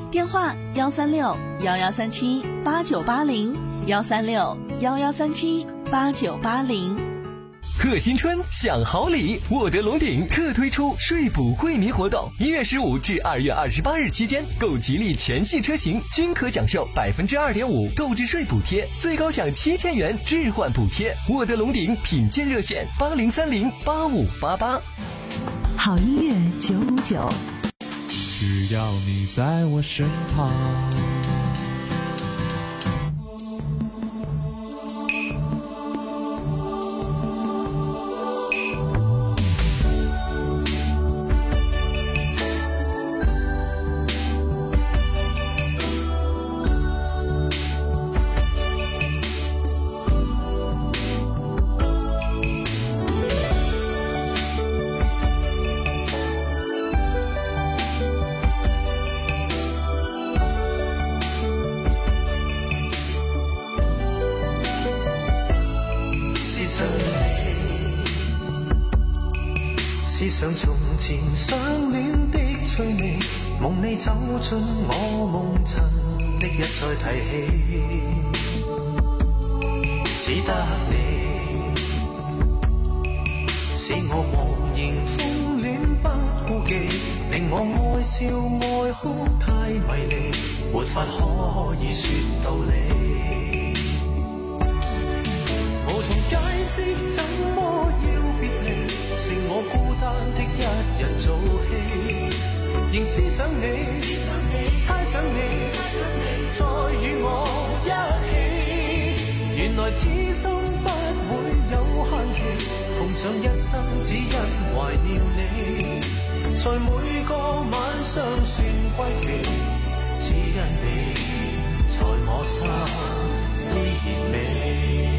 电话幺三六幺幺三七八九八零，幺三六幺幺三七八九八零。 贺新春享好礼，沃德龙鼎特推出税补惠民活动，一月十五至二月二十八日期间，购吉利全系车型均可享受百分之二点五购置税补贴，最高享七千元置换补贴。沃德龙鼎品鉴热线八零三零八五八八。 好音乐九五九， 只要你在我身旁。 思想從前相戀的趣味，夢你走進我夢塵，歷日再提起，只得你使我茫然風戀不顧忌，令我愛笑愛哭太迷離，沒法可以說道理，無從解釋怎麼要別離，剩我孤單的一人做戲，仍思想你，猜想你，再與我一起。原來此生不會有限期，奉上一生只因懷念你，在每個晚上算歸期，只因你在我心依然美。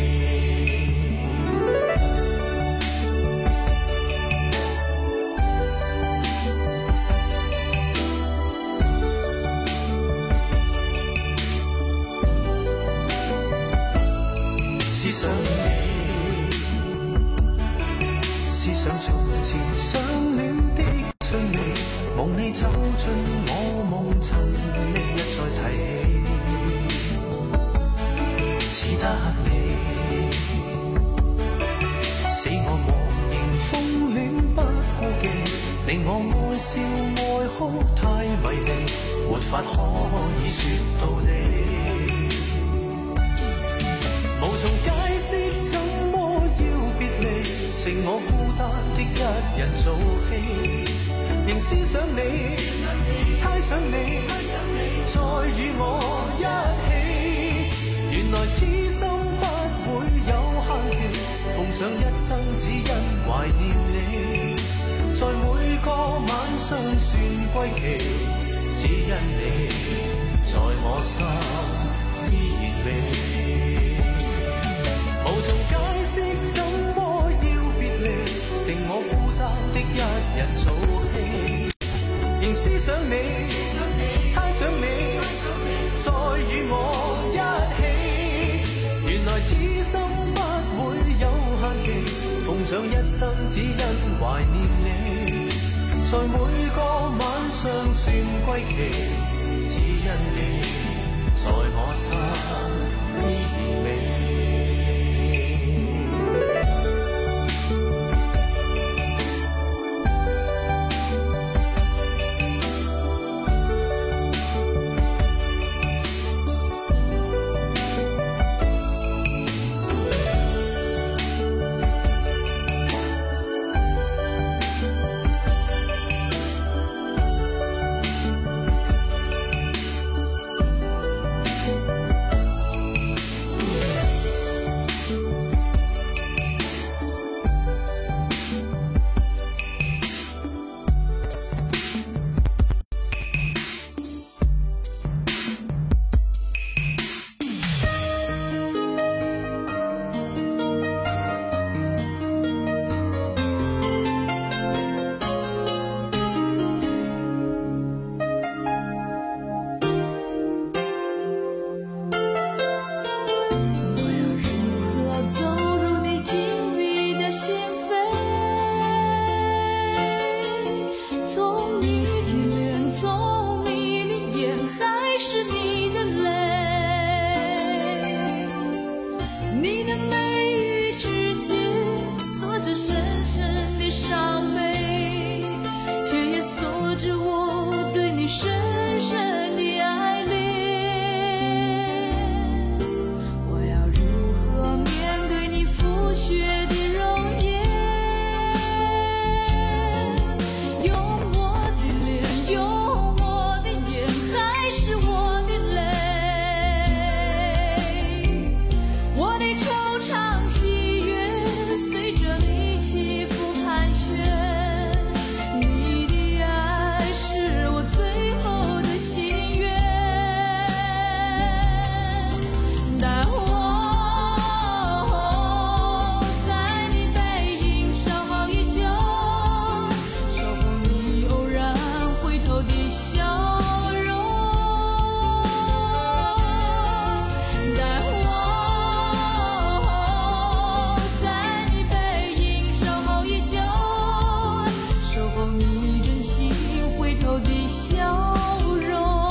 思想你，思想從前相戀的趣味，夢你走進我夢塵，歷日再提起，只得你使我茫然風戀不顧忌，令我愛笑愛哭太迷離，沒法可以說道理，無從解釋怎麼要別離，剩我孤單的一人做戲，仍思想你，猜想你，再與我一起。原來此生不會有限期，奉上一生只因懷念你，在每個晚上算歸期，只因你在我心依然美。無從解釋怎麼要別離，剩我孤單的一人做戲，仍思想你，猜想你，再與我一起。原來此生不會有限期，奉上一生只因懷念你，在每個晚上算歸期，只因你在我心依然美。 候你真心回头的笑容。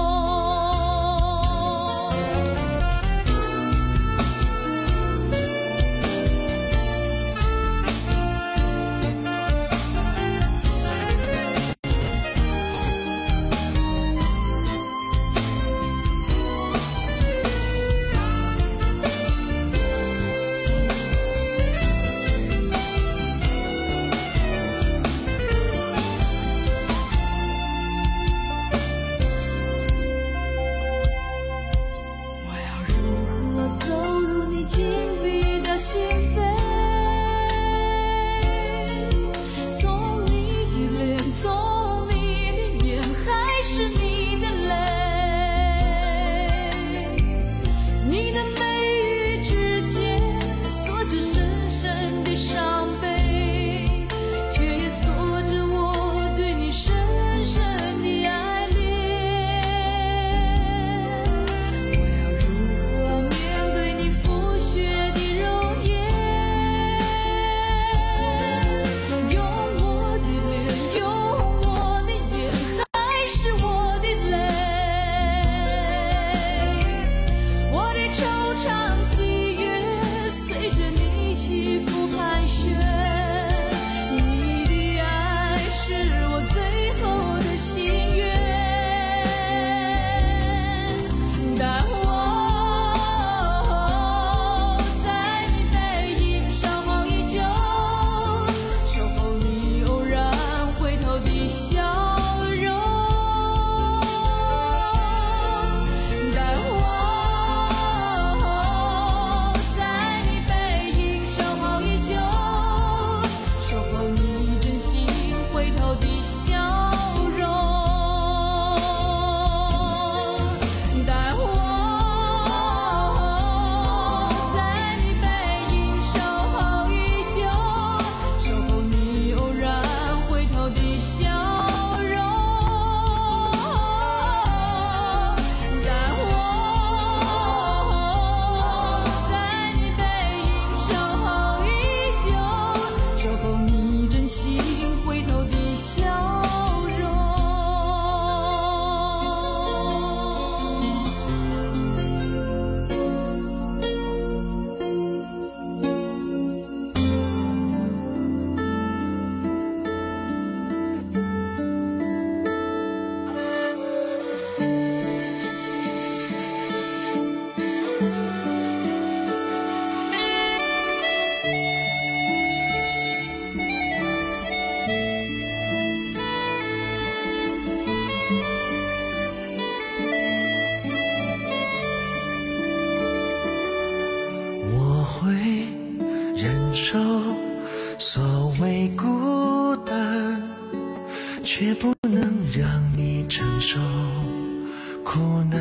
所谓孤单，却不能让你承受苦难。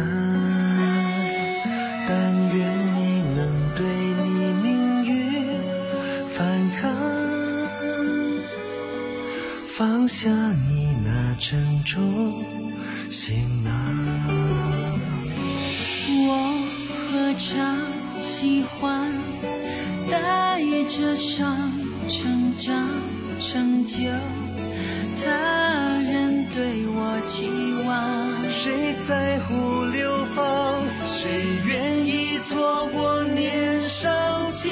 但愿你能对你命运反抗，放下你那沉重行囊。 我何尝喜欢带着伤成长成就他人对我期望， 谁在乎流放？谁愿意做我年少轻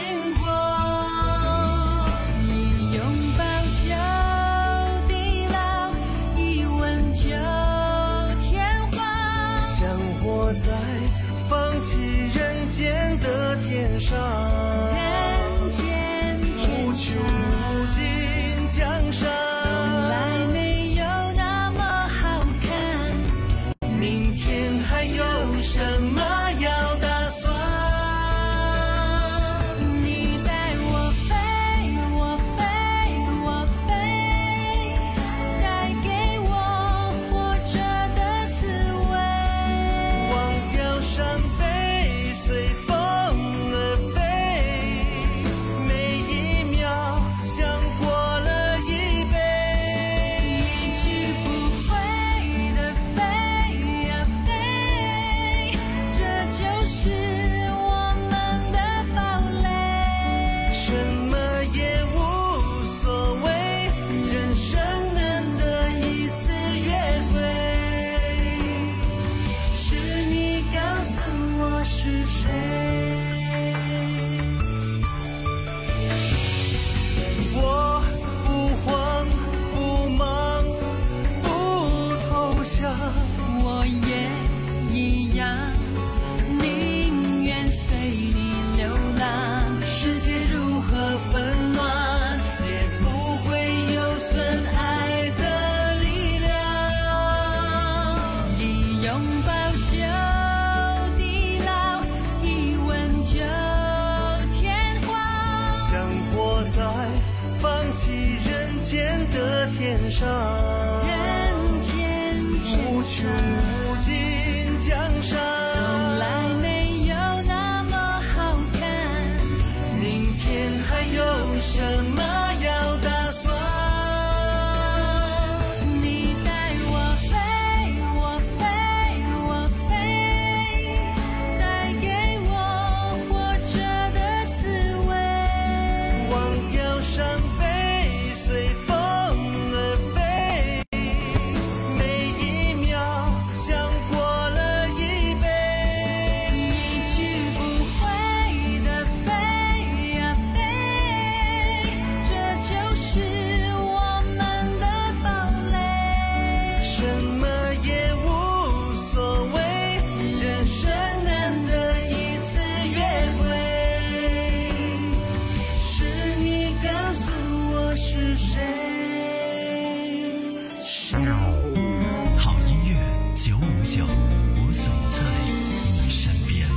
狂？ 一拥抱就地老，一吻就天荒， 想活在放弃人间的天上， 人间天上无穷无尽江山， 从来没是好音乐九五九，我总在你身边。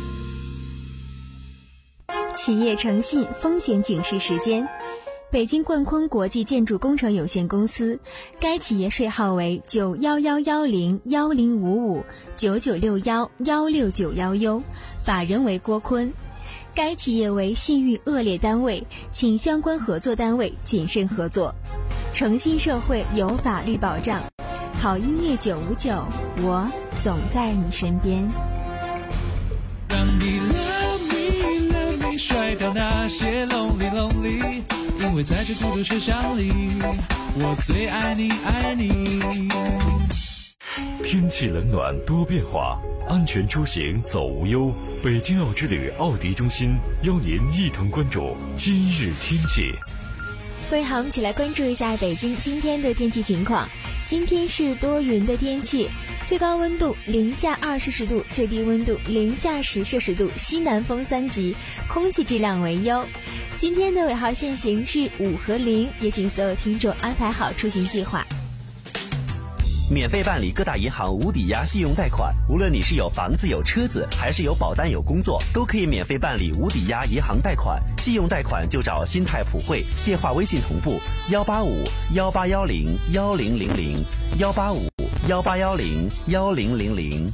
企业诚信风险警示时间。北京冠坤国际建筑工程有限公司，该企业税号为九幺幺幺零幺零五五九九六幺幺六九幺 U， 法人为郭坤。该企业为信誉恶劣单位，请相关合作单位谨慎合作。诚信社会有法律保障，好音乐九五九，我总在你身边。 让你 love me love me 甩掉那些 lonely lonely， 因为在这孤独车厢里，我最爱你爱你。 天气冷暖多变化，安全出行走无忧。北京奥之旅奥迪中心邀您一同关注今日天气。 各位好，我们一起来关注一下北京今天的天气情况。今天是多云的天气，最高温度零下二摄氏度，最低温度零下十摄氏度，西南风三级，空气质量为优。今天的尾号限行是五和零，也请所有听众安排好出行计划。 免费办理各大银行无抵押信用贷款，无论你是有房子有车子，还是有保单有工作，都可以免费办理无抵押银行贷款。信用贷款就找新泰普惠，电话微信同步幺八五幺八幺零幺零零零幺八五幺八幺零幺零零零。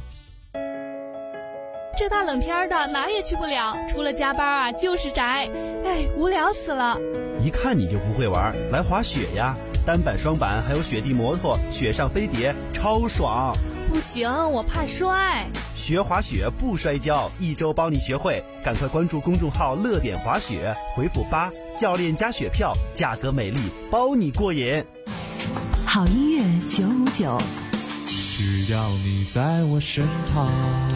这大冷天的哪也去不了，除了加班啊就是宅，哎，无聊死了。 一看你就不会玩，来滑雪呀！单板、双板还有雪地摩托、雪上飞碟，超爽！ 不行，我怕摔。 学滑雪不摔跤，一周帮你学会。赶快关注公众号“乐点滑雪”，回复八，教练加雪票，价格美丽，包你过瘾。 好音乐九五九， 只要你在我身旁。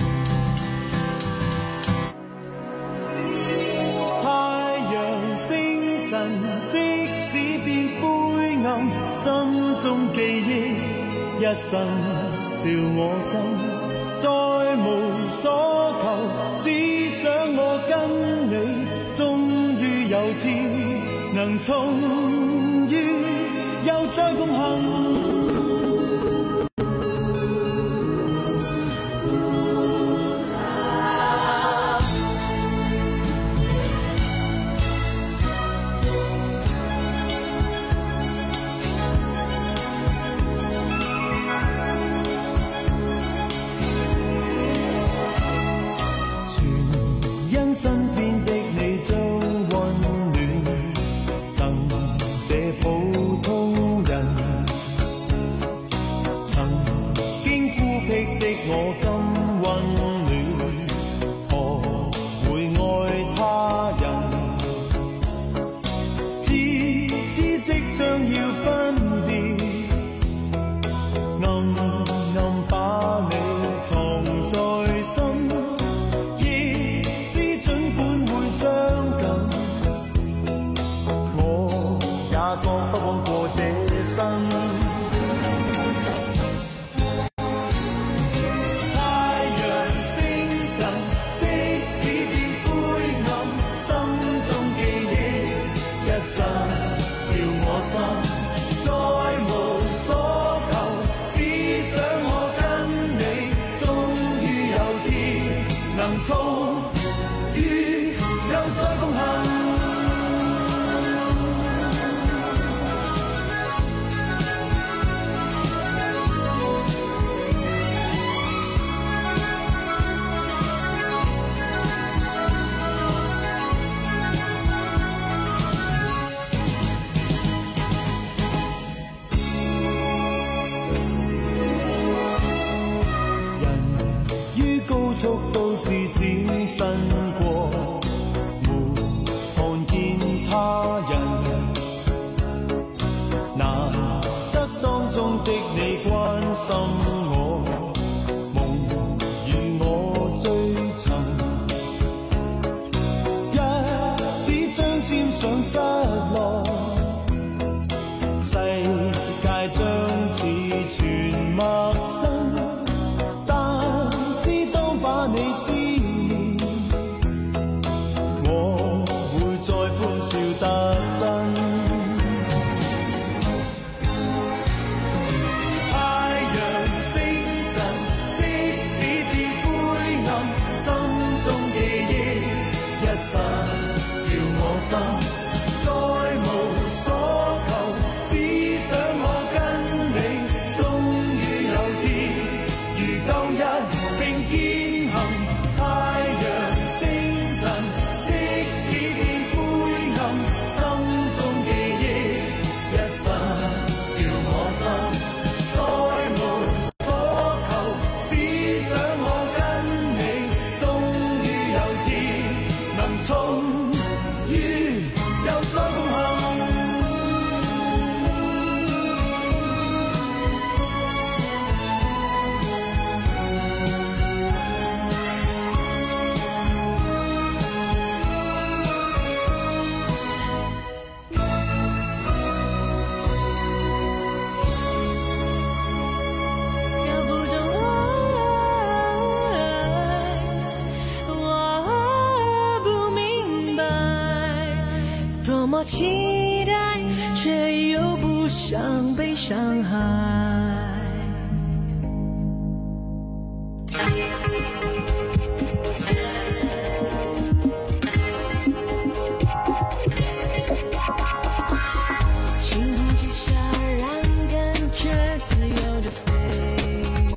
太陽星辰，即使變灰暗，心中記憶一生照我心。再無所求，只想我跟你，終於有天能重遇，又再共行。身邊的你將溫暖贈這普通人，曾經孤僻的我今溫暖，何會愛他人？知知即將要分別，暗暗把你藏在心。覺不枉過這生，太陽星辰，即使變灰暗，心中記憶一生照我心，再無所求，只想我跟你，終於有天能重遇，又再共行。速都是閃身過，沒看見他人，難得當中的你關心我，夢與我追尋，一指將沾上失落，世界將似全陌生。把你思念，我會再歡笑得真。 期待，却又不想被伤害。星空之下，让感觉自由的飞，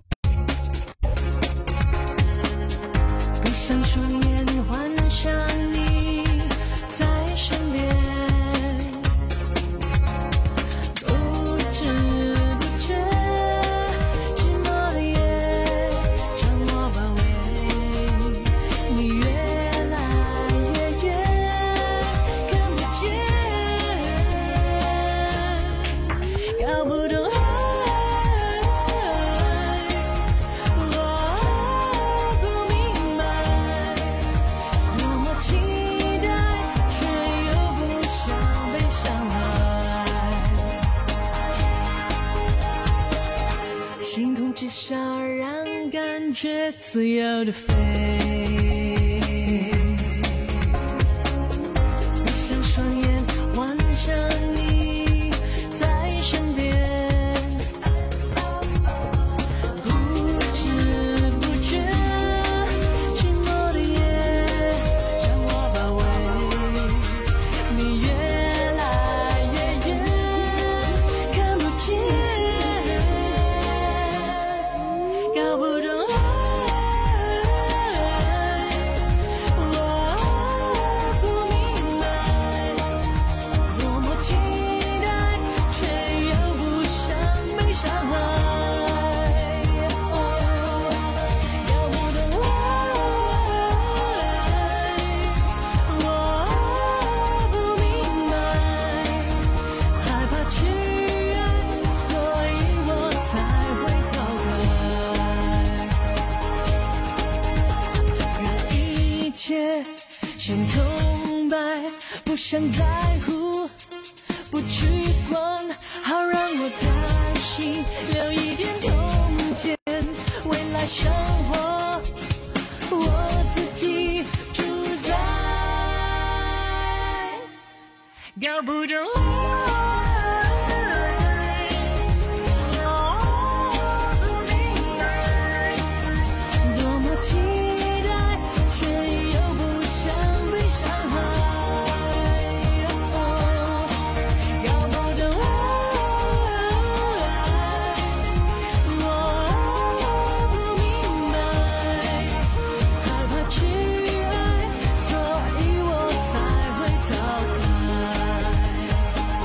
闭上双眼，幻想你在身边，不知不觉，寂寞的夜将我包围，你越来越远，看不见，搞不懂爱，我不明白，多么期待，却又不想被伤害。星空之下，让感觉自由的飞，闭上双眼，幻想你在身边，不知不觉，寂寞的夜将我包围，你越来越远，看不见，搞不懂爱，我不明白，多么期待，却又不想被伤害。搞不懂爱，我不明白，害怕去爱，所以我才会逃开。让一切先空白，不想在乎，不去管，好让我的心留一点空间，未来生活我自己主宰，搞不懂爱，我不明白，多么期待，却又不想被伤害。搞不懂爱，我不明白，害怕去爱，所以我才会逃开。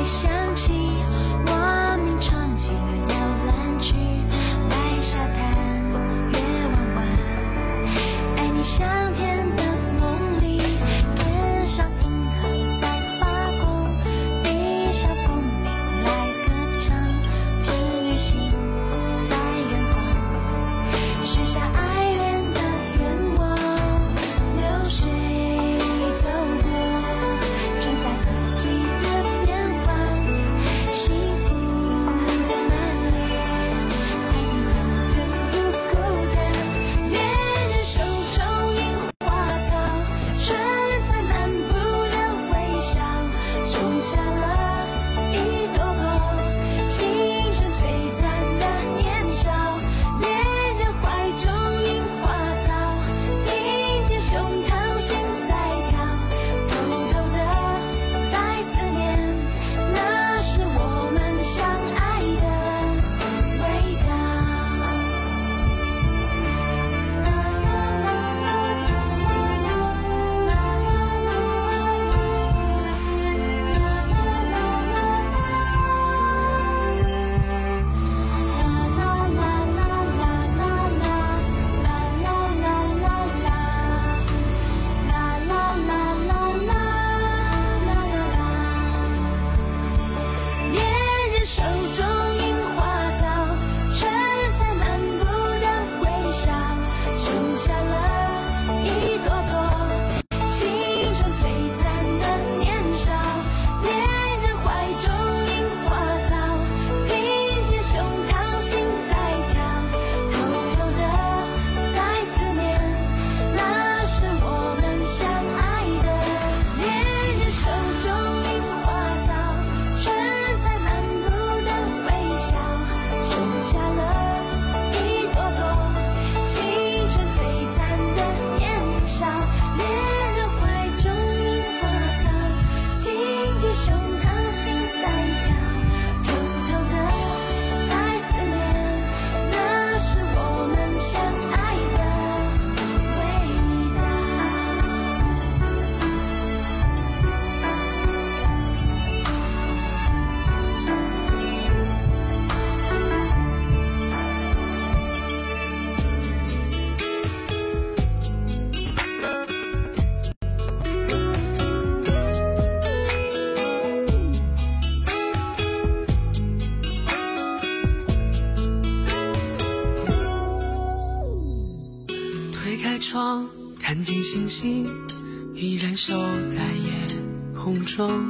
窗看见星星依然守在夜空中，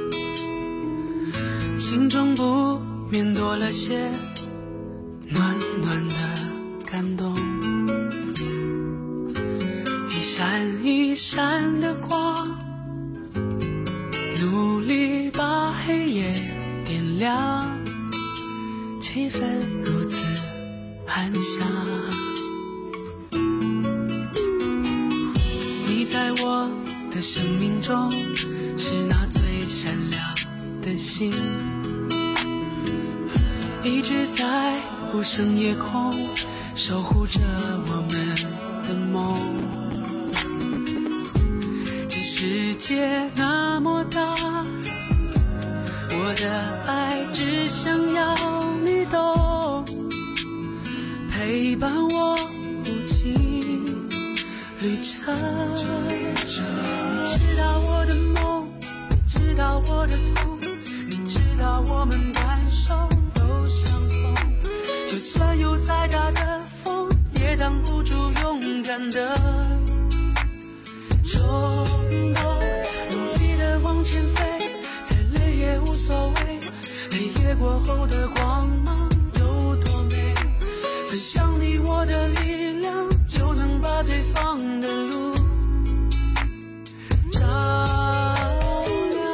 心中不免多了些暖暖的感动。一闪一闪的光，努力把黑夜点亮，气氛如此安详。你在我的生命中是那最闪亮的星，一直在无声夜空守护着我们的梦。这世界那么大，我的爱只想要你懂，陪伴我无尽旅程。你知道我的梦，你知道我的痛，你知道我们感受都相同。就算有再大的风，也挡不住勇敢的冲动。努力的往前飞，再累也无所谓，黑夜过后的光芒有多美。分享你我的力量，就能把对方的路照亮。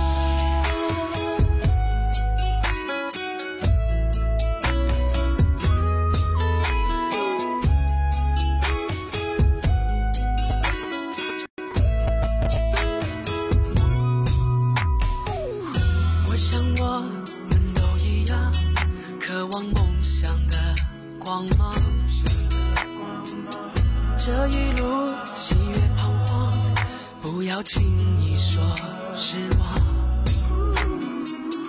我想我们都一样，渴望梦想的光芒。这一路喜悦彷徨，不要轻易说失望。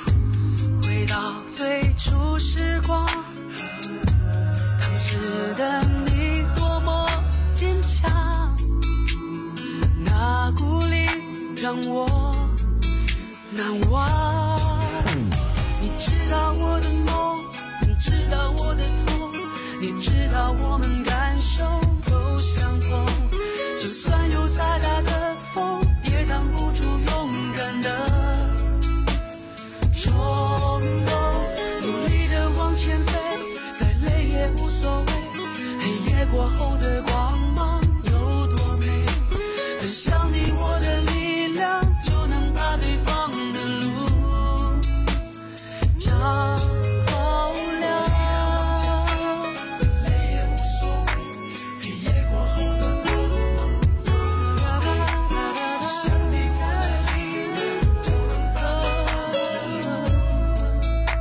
让我难忘。你知道我的梦，你知道我的痛，你知道我们感受都相同。就算有再大的风，也挡不住勇敢的冲动。努力的往前飞，再累也无所谓。黑夜过后的光芒有多美？分享你我的力量，就能把对方的路照亮。再累也无所谓，黑夜过后的光芒有多美？分享你我的力量，就能把对方的路。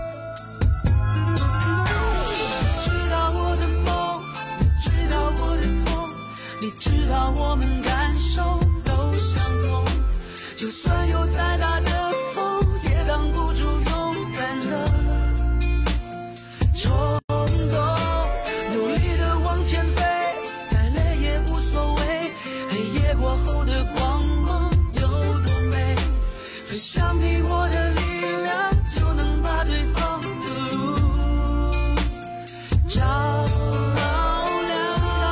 你知道我的梦，你知道我的痛，你知道我们感受都相同。就算有再大的风，也挡不住勇敢的冲动。努力的往前飞，再累也无所谓。黑夜过后的光芒有多美？分享你我的力量，就能把对方的路照亮。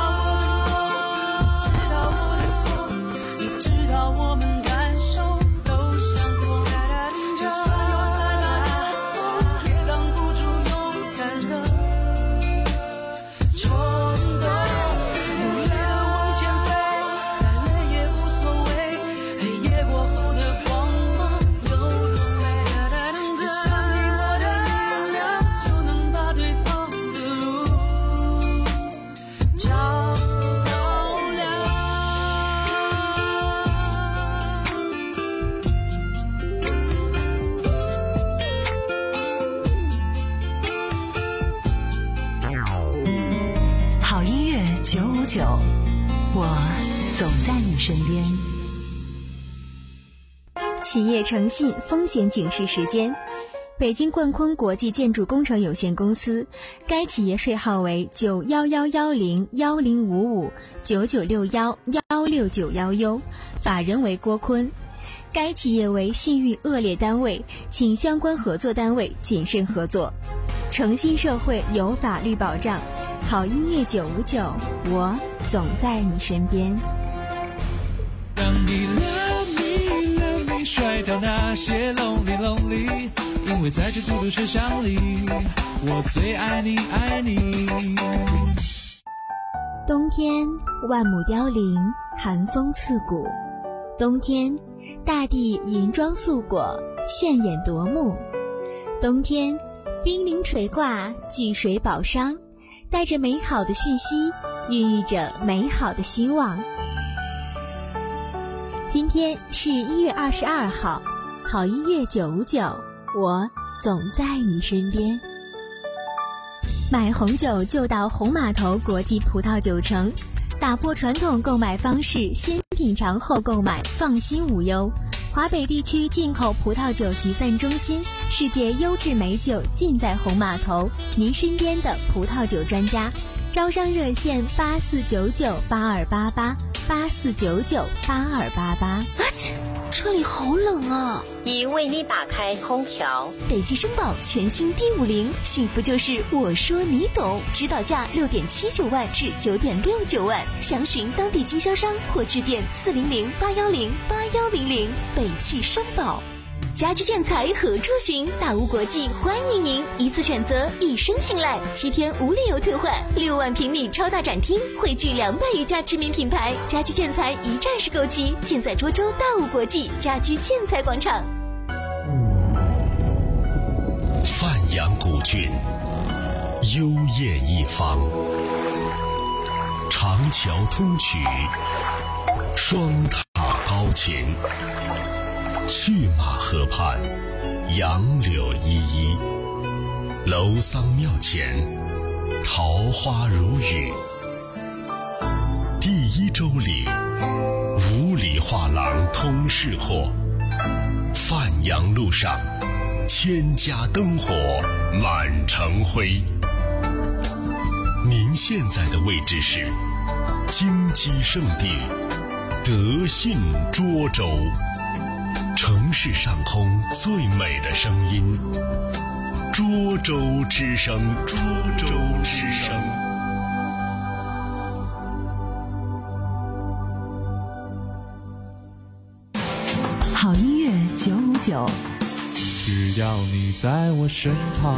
知道我的痛，你知道我们感受都相同。就算有再大的风，也挡不住勇敢的冲动。努力的往前飞，再累也无所谓。黑夜过后的光芒有多美？分享你我的力量，就能把对方的路照亮。 好音乐九五九，我总在你身边。 企业诚信风险警示时间。北京冠坤国际建筑工程有限公司，该企业税号为九幺幺幺零幺零五五九九六幺幺六九幺 U， 法人为郭坤。该企业为信誉恶劣单位，请相关合作单位谨慎合作。诚信社会有法律保障，好音乐九五九，我总在你身边。 让你 love me love me 甩掉那些 lonely lonely， 因为在这孤独车厢里，我最爱你爱你。 冬天万亩凋零，寒风刺骨。冬天大地银装素裹，炫眼夺目。冬天冰凌垂挂，聚水宝商，带着美好的讯息，孕育着美好的希望。今天是一月二十二号，好音乐九五九，我总在你身边。买红酒就到红码头国际葡萄酒城，打破传统购买方式，先品尝后购买，放心无忧。华北地区进口葡萄酒集散中心，世界优质美酒尽在红码头，您身边的葡萄酒专家。招商热线八四九九八二八八八四九九八二八八。 啊切，车里好冷啊！ 已为你打开空调。 北汽绅宝全新 D 五零，幸福就是我说你懂，指导价六点七九万至九点六九万，详询当地经销商或致电四零零八幺零八幺零零。北汽绅宝。家居建材何处寻？大屋国际欢迎您，一次选择，一生信赖，七天无理由退换，六万平米超大展厅，汇聚两百余家知名品牌，家居建材一站式购齐，尽在涿州大屋国际家居建材广场。 范阳古郡，幽艳一方，长桥通衢，双塔高擎。去马河畔，杨柳依依，楼桑庙前，桃花如雨。第一周里，五里画廊通市货。范阳路上，千家灯火满城辉。您现在的位置是金鸡圣地德信涿州。 城市上空最美的声音，涿州之声，涿州之声。 好音乐九五九， 只要你在我身旁。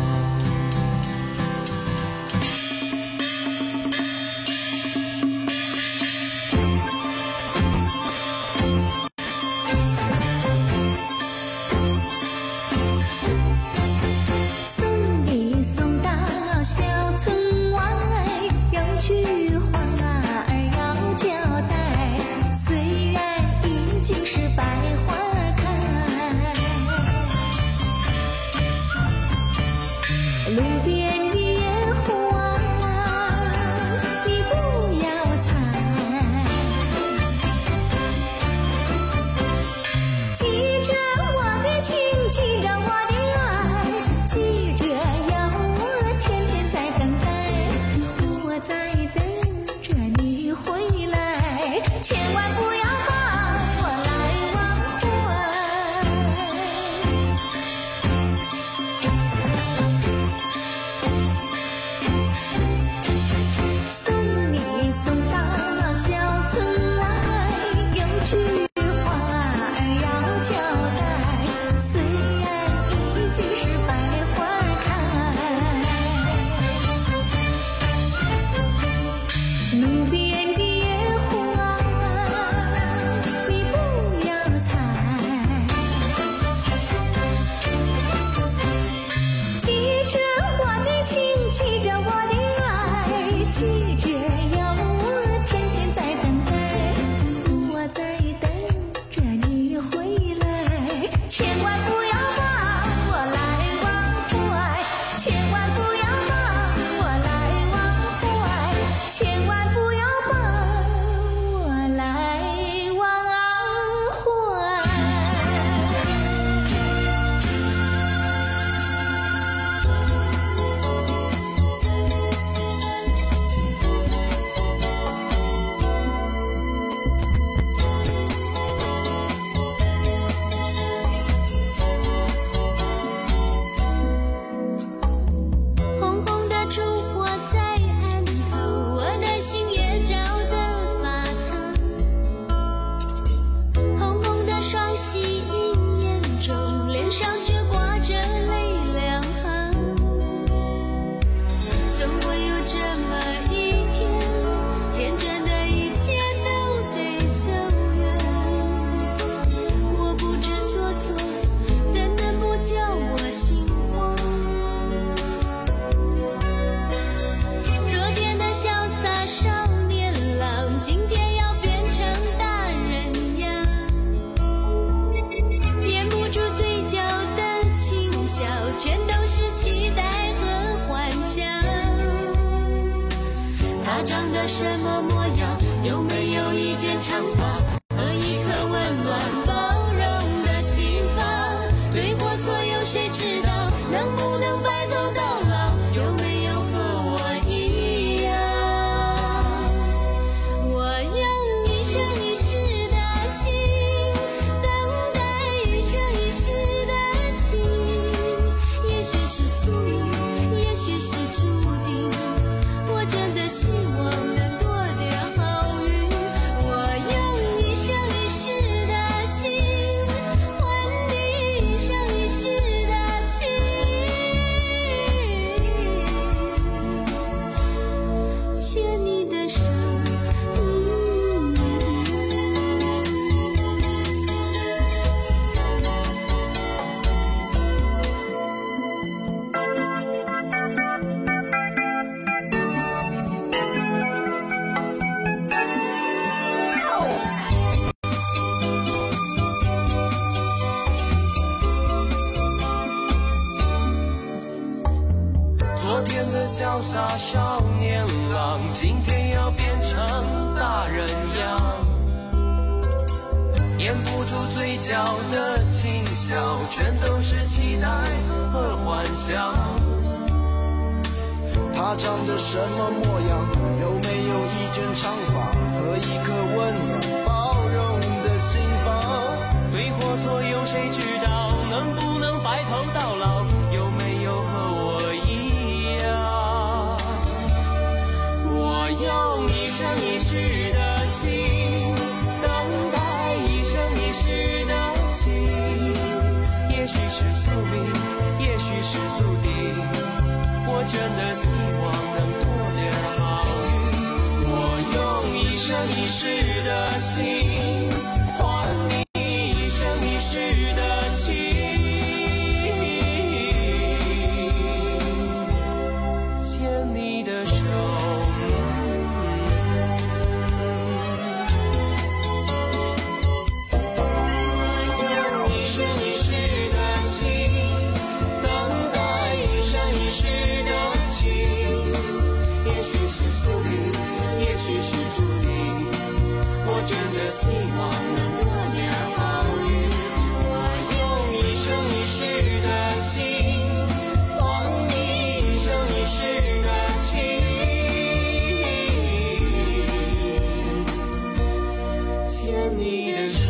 潇洒少年郎，今天要变成大人样，掩不住嘴角的轻笑，全都是期待和幻想。他长得什么模样？有没有一卷长发和一颗温暖包容的心房？对或错有谁着希望能多点好运。我用一生一世的心，换你一生一世的情，牵你的手。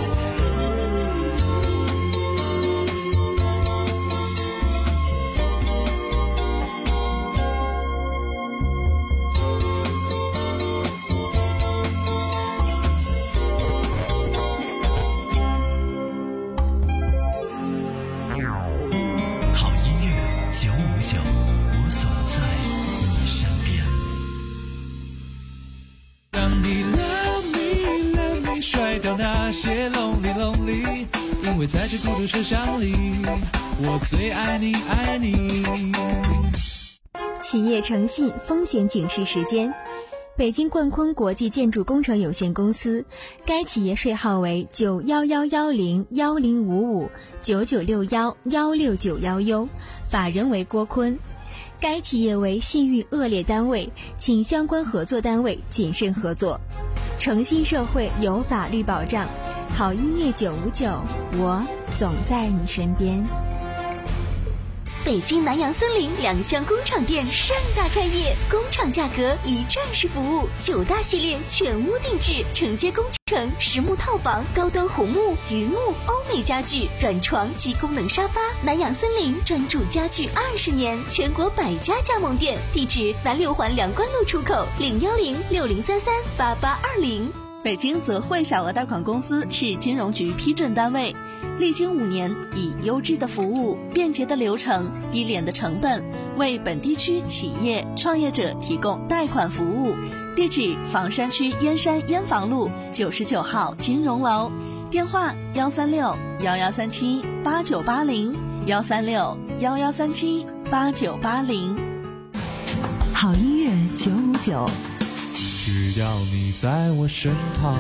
那些 lonely lonely， 因为在这孤独车厢里，我最爱你爱你。 企业诚信风险警示时间：北京冠坤国际建筑工程有限公司，该企业税号为九幺幺幺零幺零五五九九六幺幺六九幺 U， 法人为郭坤。该企业为信誉恶劣单位，请相关合作单位谨慎合作。诚信社会有法律保障，好音乐九五九，我总在你身边。 北京南阳森林两厢工厂店盛大开业，工厂价格一站式服务，九大系列全屋定制，承接工程、实木套房、高端红木、榆木、欧美家具、软床及功能沙发。南阳森林专注家具二十年，全国百家加盟店，地址南六环梁关路出口，零幺零六零三三八八二零。 北京泽汇小额贷款公司是金融局批准单位，历经五年，以优质的服务、便捷的流程、低廉的成本，为本地区企业创业者提供贷款服务。地址：房山区燕山燕房路九十九号金融楼，电话：幺三六幺幺三七八九八零，幺三六幺幺三七八九八零。 好音乐九五九， 只要你在我身旁。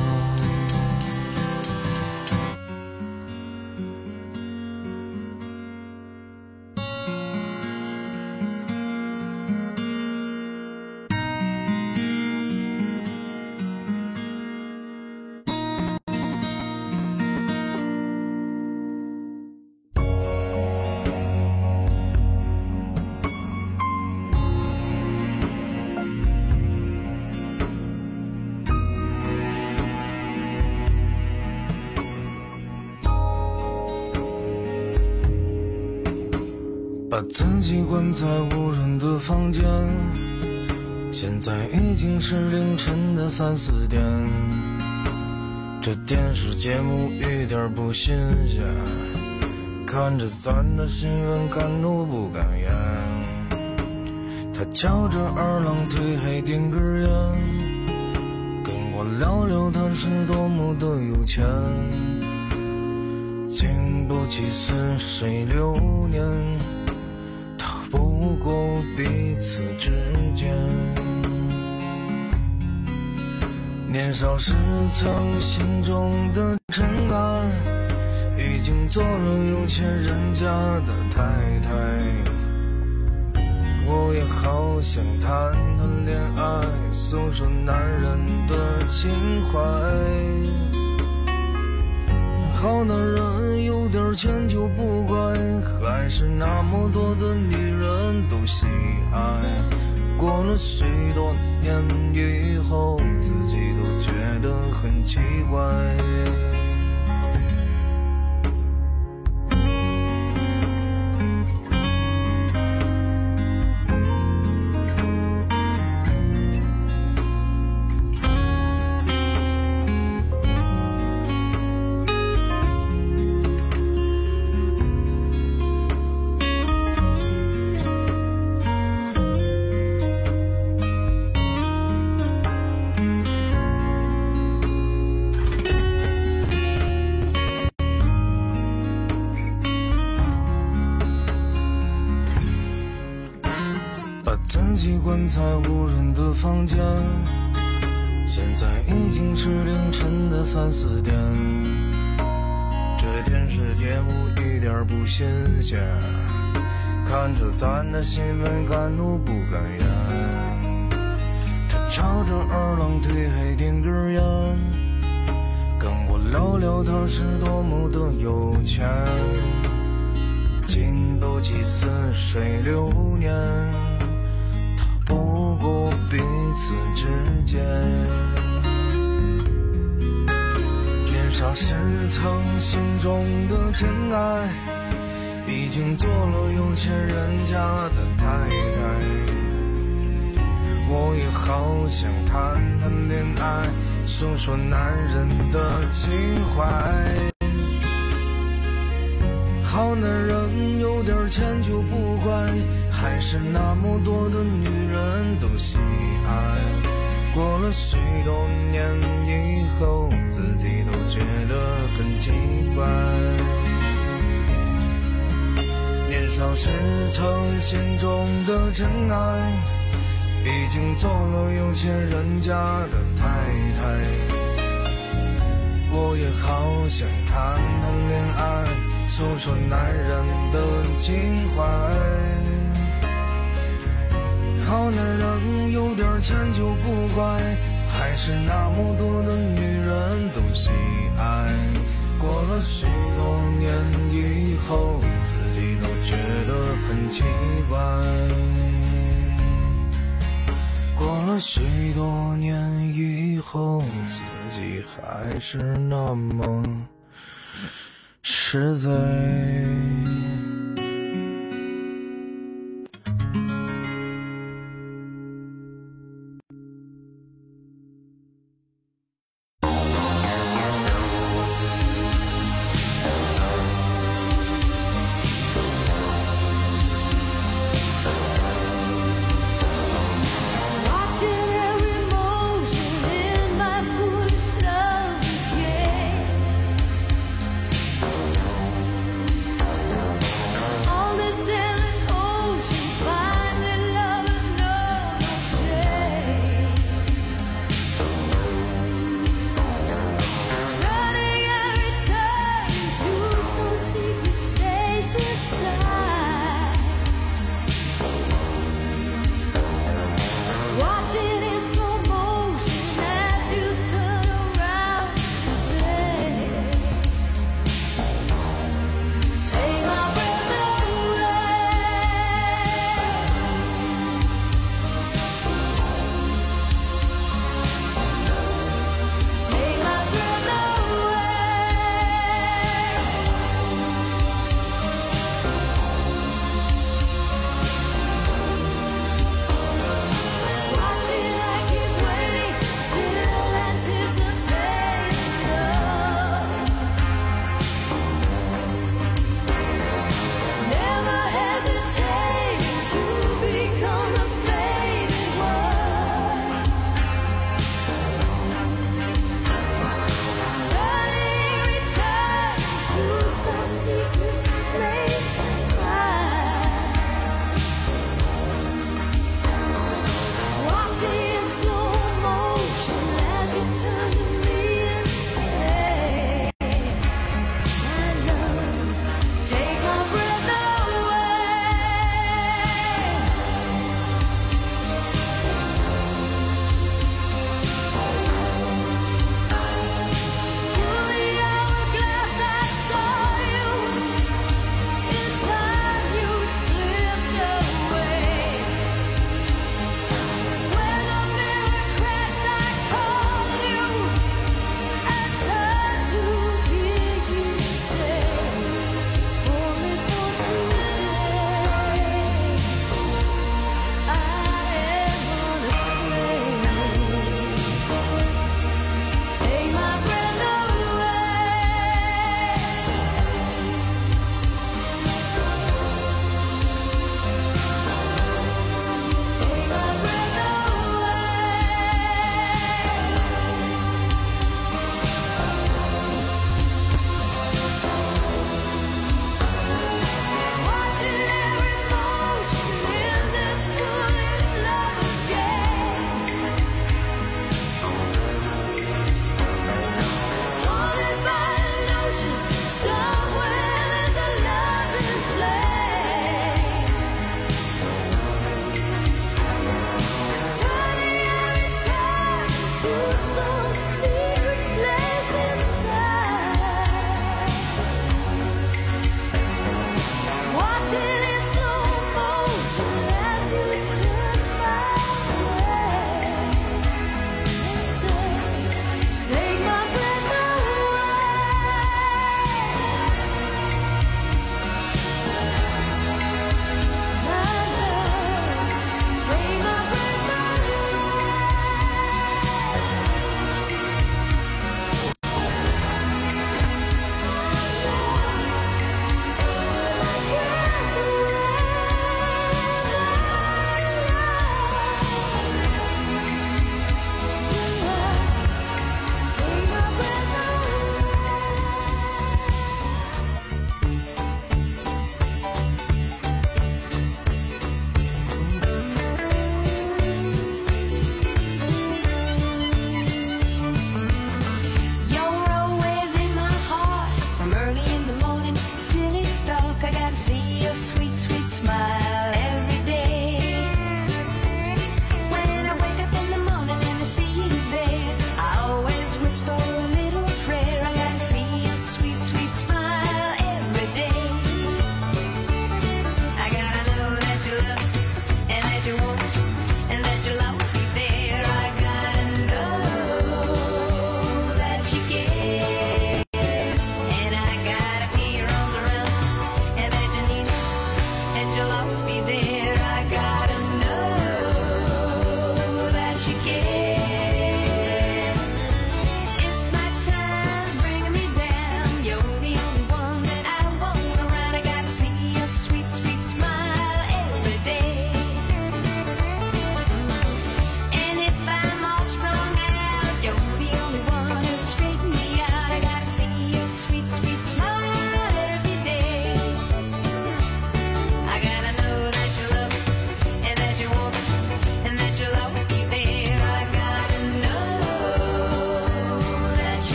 把自己关在无人的房间，现在已经是凌晨的三四点，这电视节目一点不新鲜，看着咱的新闻敢怒不敢言。他翘着二郎腿还点根烟，跟我聊聊他是多么的有钱，经不起似水流年，不过彼此之间，年少时曾心中的尘埃，已经做了有钱人家的太太。我也好想谈谈恋爱，诉说男人的情怀。好男人有点钱就不乖，还是那么多的女人都喜爱。过了许多年以后，自己都觉得很奇怪。自己关在无人的房间，现在已经是凌晨的三四点，这电视节目一点不新鲜，看着咱的新闻敢怒不敢言。他翘着二郎腿还点根烟， 说了他是多么的有钱，经不起似水流年，他不顾彼此之间。年少时曾心中的真爱，已经做了有钱人家的太太。我也好想谈谈恋爱，诉说男人的情怀。好男人有点钱就不怪，还是那么多的女人都喜爱。过了许多年以后，自己都觉得很奇怪。年少时曾心中的真爱，已经做了有钱人家的太太。我也好想谈谈恋爱，诉说男人的情怀。好男人有点钱就不怪，还是那么多的女人都喜爱。过了许多年以后，自己都觉得很奇怪。过了许多年以后，自己还是那么实在。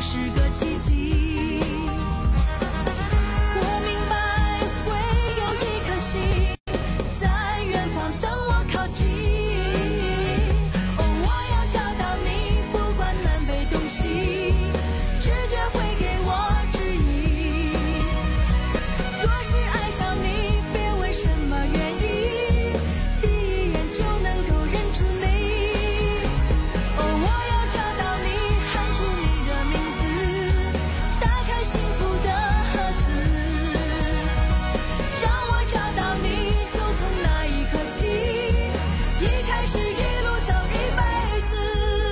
是个奇迹。我明白会有一颗心在远方等我靠近。哦，我要找到你，不管南北东西，直觉会给我指引。若是爱上你，别问什么原因，第一眼就能够认出你。哦，我要找到你，喊出你的名字，打开幸福的盒子，让我找到你，就从那一刻起，一开始一路走一辈子。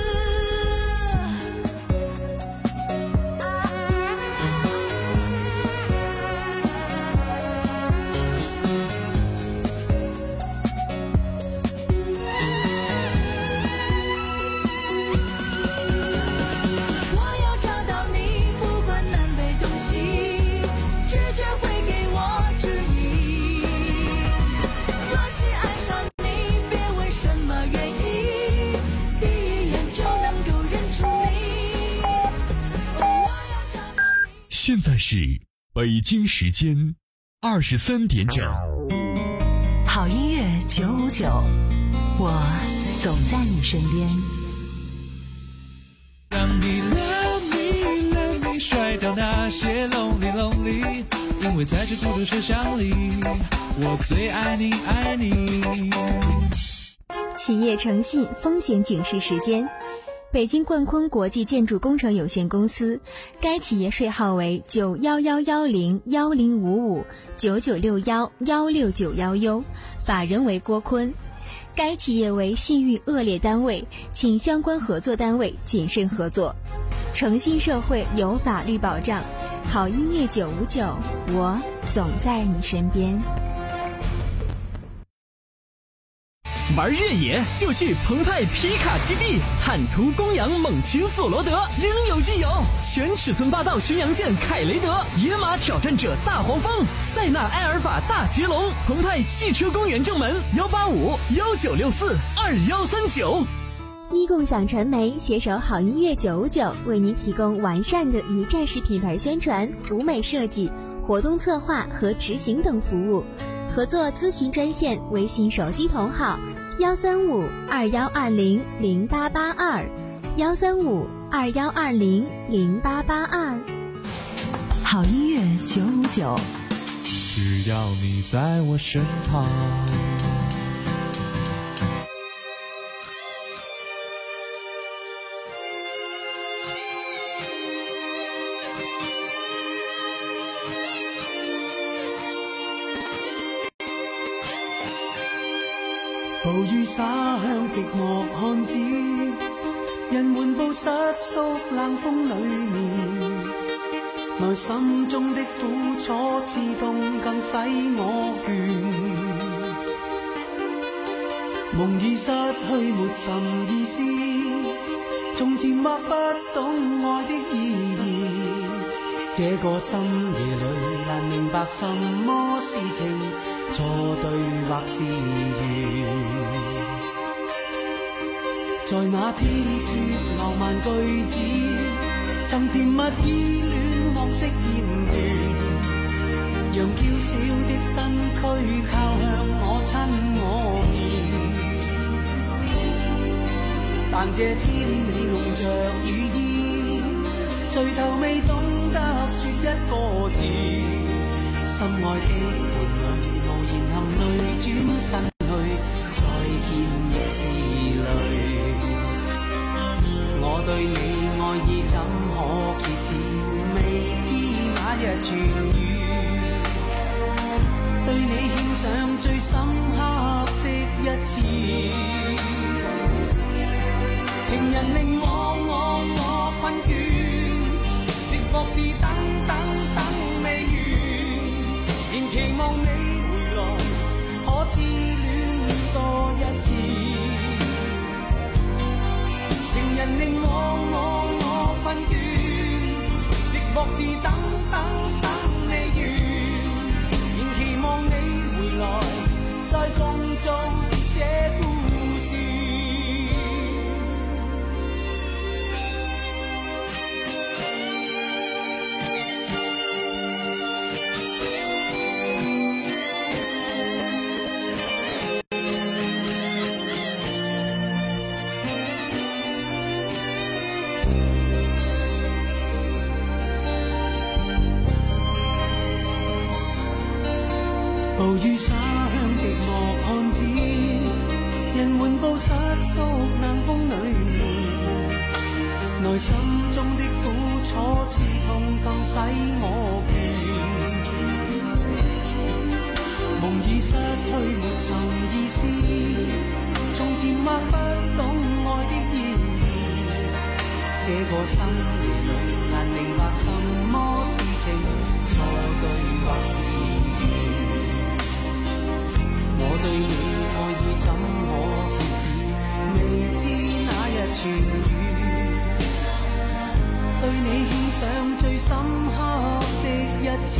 我要找到你，不管南北东西，直觉会给我指引。若是爱上你，别问什么原因，第一眼就能够认出你。 现在是北京时间二十三点整。 好音乐九五九，我总在你身边。 让你 love me love me 甩掉那些 lonely lonely， 因为在这孤独车厢里，我最爱你爱你。 企业诚信风险警示时间。北京冠坤国际建筑工程有限公司，该企业税号为九幺幺幺零幺零五五九九六幺幺六九幺 U， 法人为郭坤。该企业为信誉恶劣单位，请相关合作单位谨慎合作。诚信社会有法律保障，好音乐九五九，我总在你身边。 玩越野就去澎湃皮卡基地，坦途、公羊、猛禽、索罗德，应有尽有。全尺寸霸道巡洋舰凯雷德，野马挑战者大黄蜂，塞纳埃尔法大捷龙。澎湃汽车公园正门幺八五幺九六四二幺三九。 一共享传媒携手好音乐九五九，为您提供完善的一站式品牌宣传、舞美设计、活动策划和执行等服务。合作咨询专线：微信手机同号幺三五二幺二零零八八二，幺三五二幺二零零八八二。 好音乐九五九， 只要你在我身旁。 暴雨灑向寂寞漢子，人緩步失縮冷風裏面，內心中的苦楚刺痛更使我倦。夢已失去沒甚意思，從前或不懂愛的意義，這個深夜裏難明白什麼事情錯對或是緣。在那天說浪漫句子，曾甜蜜依戀往昔片段，讓嬌小的身軀靠向我親我面。但這天你籠着雨衣，垂頭未懂得說一個字，心愛的伴侶無言含淚轉身去，再見亦是淚。我對你愛意怎可揭戰，未知哪日痊愈，對你獻上最深刻的一次。情人令我我我困倦，寂寞是等等等未完，仍期望你回來，可痴戀多一次。情人令我我我困倦，寂寞是等等等未完，仍期望你回來，再共做這故事。 暴雨灑向寂寞漢子，人緩步失縮冷風裏面，內心中的苦楚刺痛更使我倦。夢已失去沒什意思，從前默不懂愛的意義，這個深夜裏難明白什麼事情錯對或是緣。我對你愛意怎可遏止，未知那日痊愈，對你獻上最深刻的一次。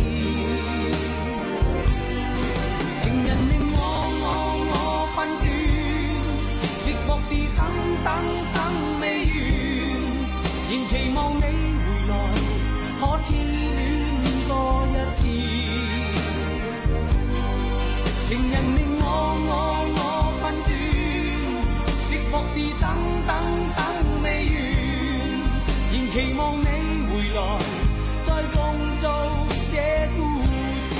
情人令我我我困倦，寂寞是等等等未完，仍期望你回來，可痴戀多一次。情人令我我我困倦，寂寞是等等等未完，仍期望你回來，再共做這故事。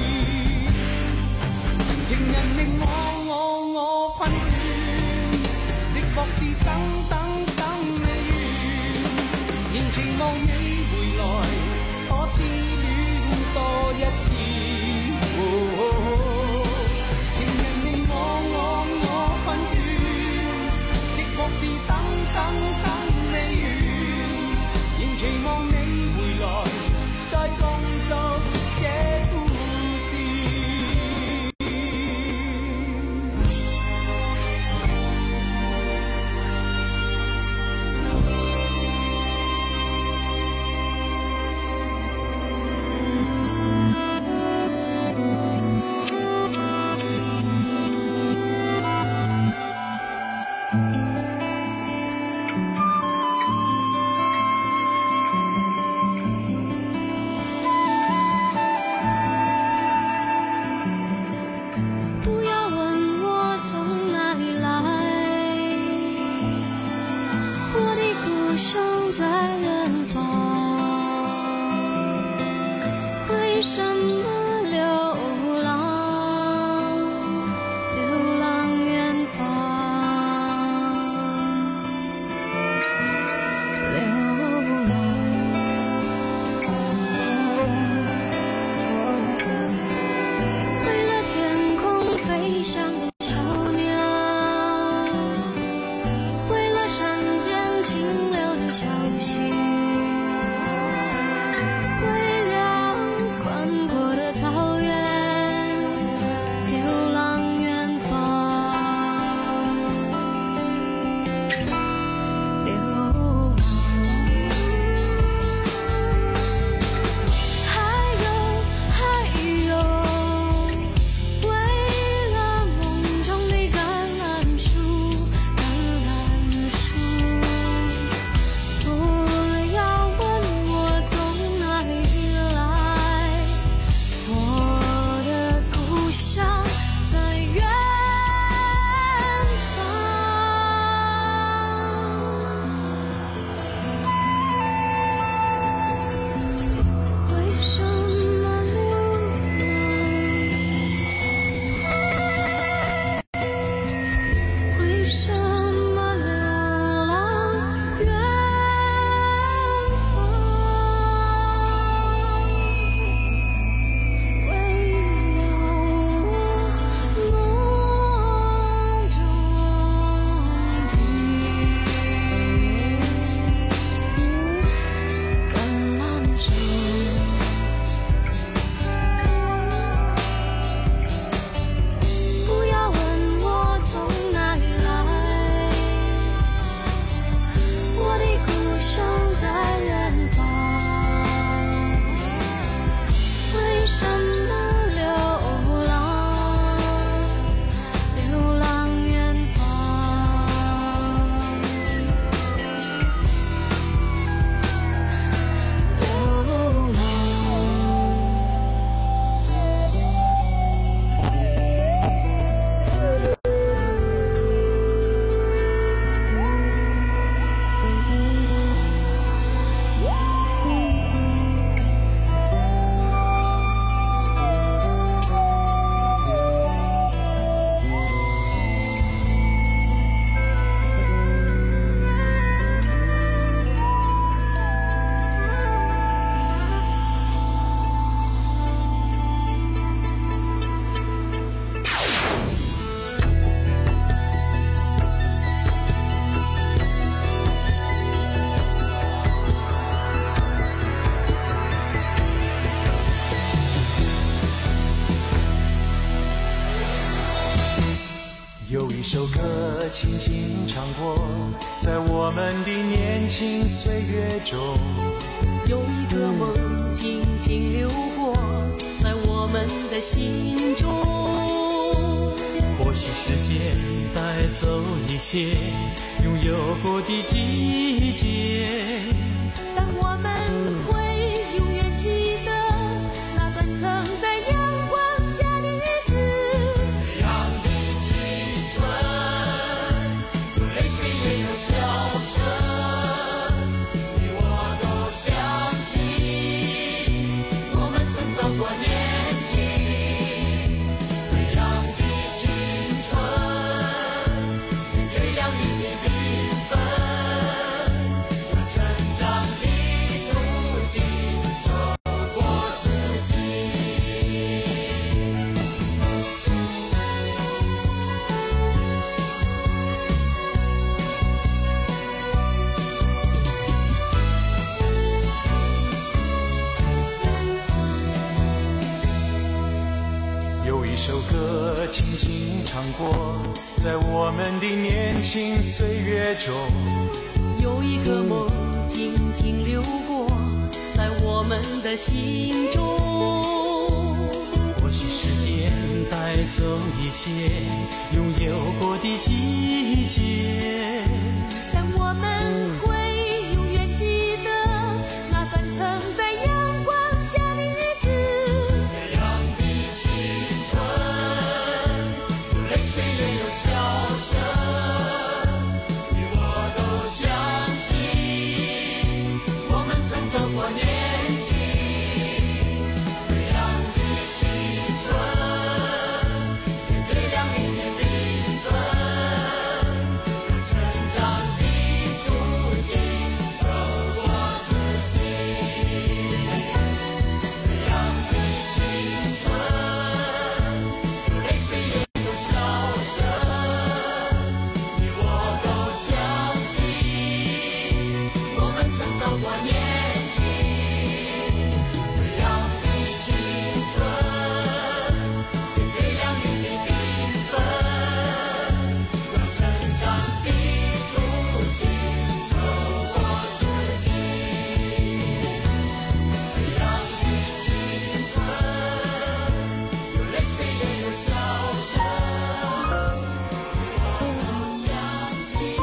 情人令我我我困倦，寂寞是等等等未完，仍期望你回來，可痴戀多一次。哦哦哦，情人令我我我困倦，寂寞是等等等未完，仍期望你回來，再共做這故事。 一首歌轻轻唱过，在我们的年轻岁月中， 有一个梦静静流过，在我们的心中。 或许时间带走一切拥有过的季节， 但我们会永远记得那段曾在阳光下的日子。 这样的青春，有泪水也有笑声，你我都相信我们曾走过年轻。这样的青春，这样的缤纷，让成长的足迹走过自己。 有一首歌轻轻唱过，在我们的年轻岁月中， 有一个梦静静流过，在我们的心中。 或许时间带走一切拥有过的季节， 但我们会永远记得那段曾在阳光下的日子。 这样的青春，有泪水也有笑声，你我都相信我们曾走过年轻。这样的青春，这样的缤纷，让成长的足迹走过自己。这样的青春，有泪水也有笑声，你我都相信我们曾走过年轻。这样的青春，这样的缤纷，让成长的足迹走过自己。这样的青春，有泪水也有笑声，我都相信。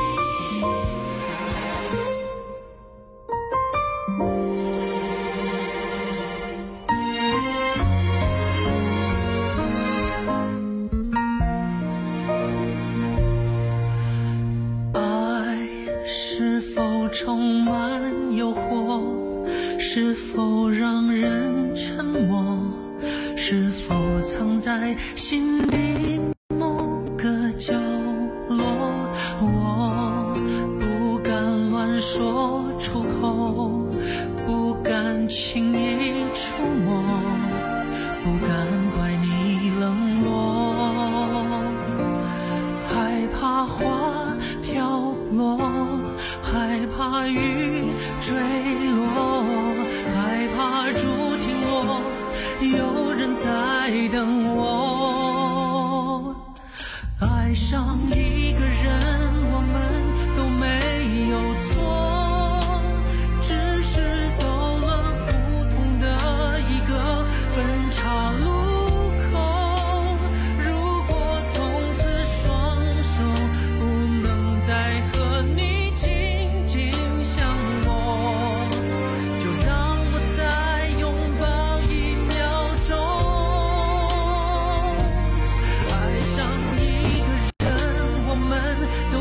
爱是否充满诱惑？是否让人沉默？是否藏在心底某个角落？我不敢乱说出口，不敢轻易触摸，不敢怪你冷落，害怕花飘落，害怕雨坠落，害怕竹停落，有人在等我。爱上一个人，我们都没有错，只是走了不同的一个分岔路口。如果从此双手不能再和你紧紧相握，就让我再拥抱一秒钟。爱上一个人，我们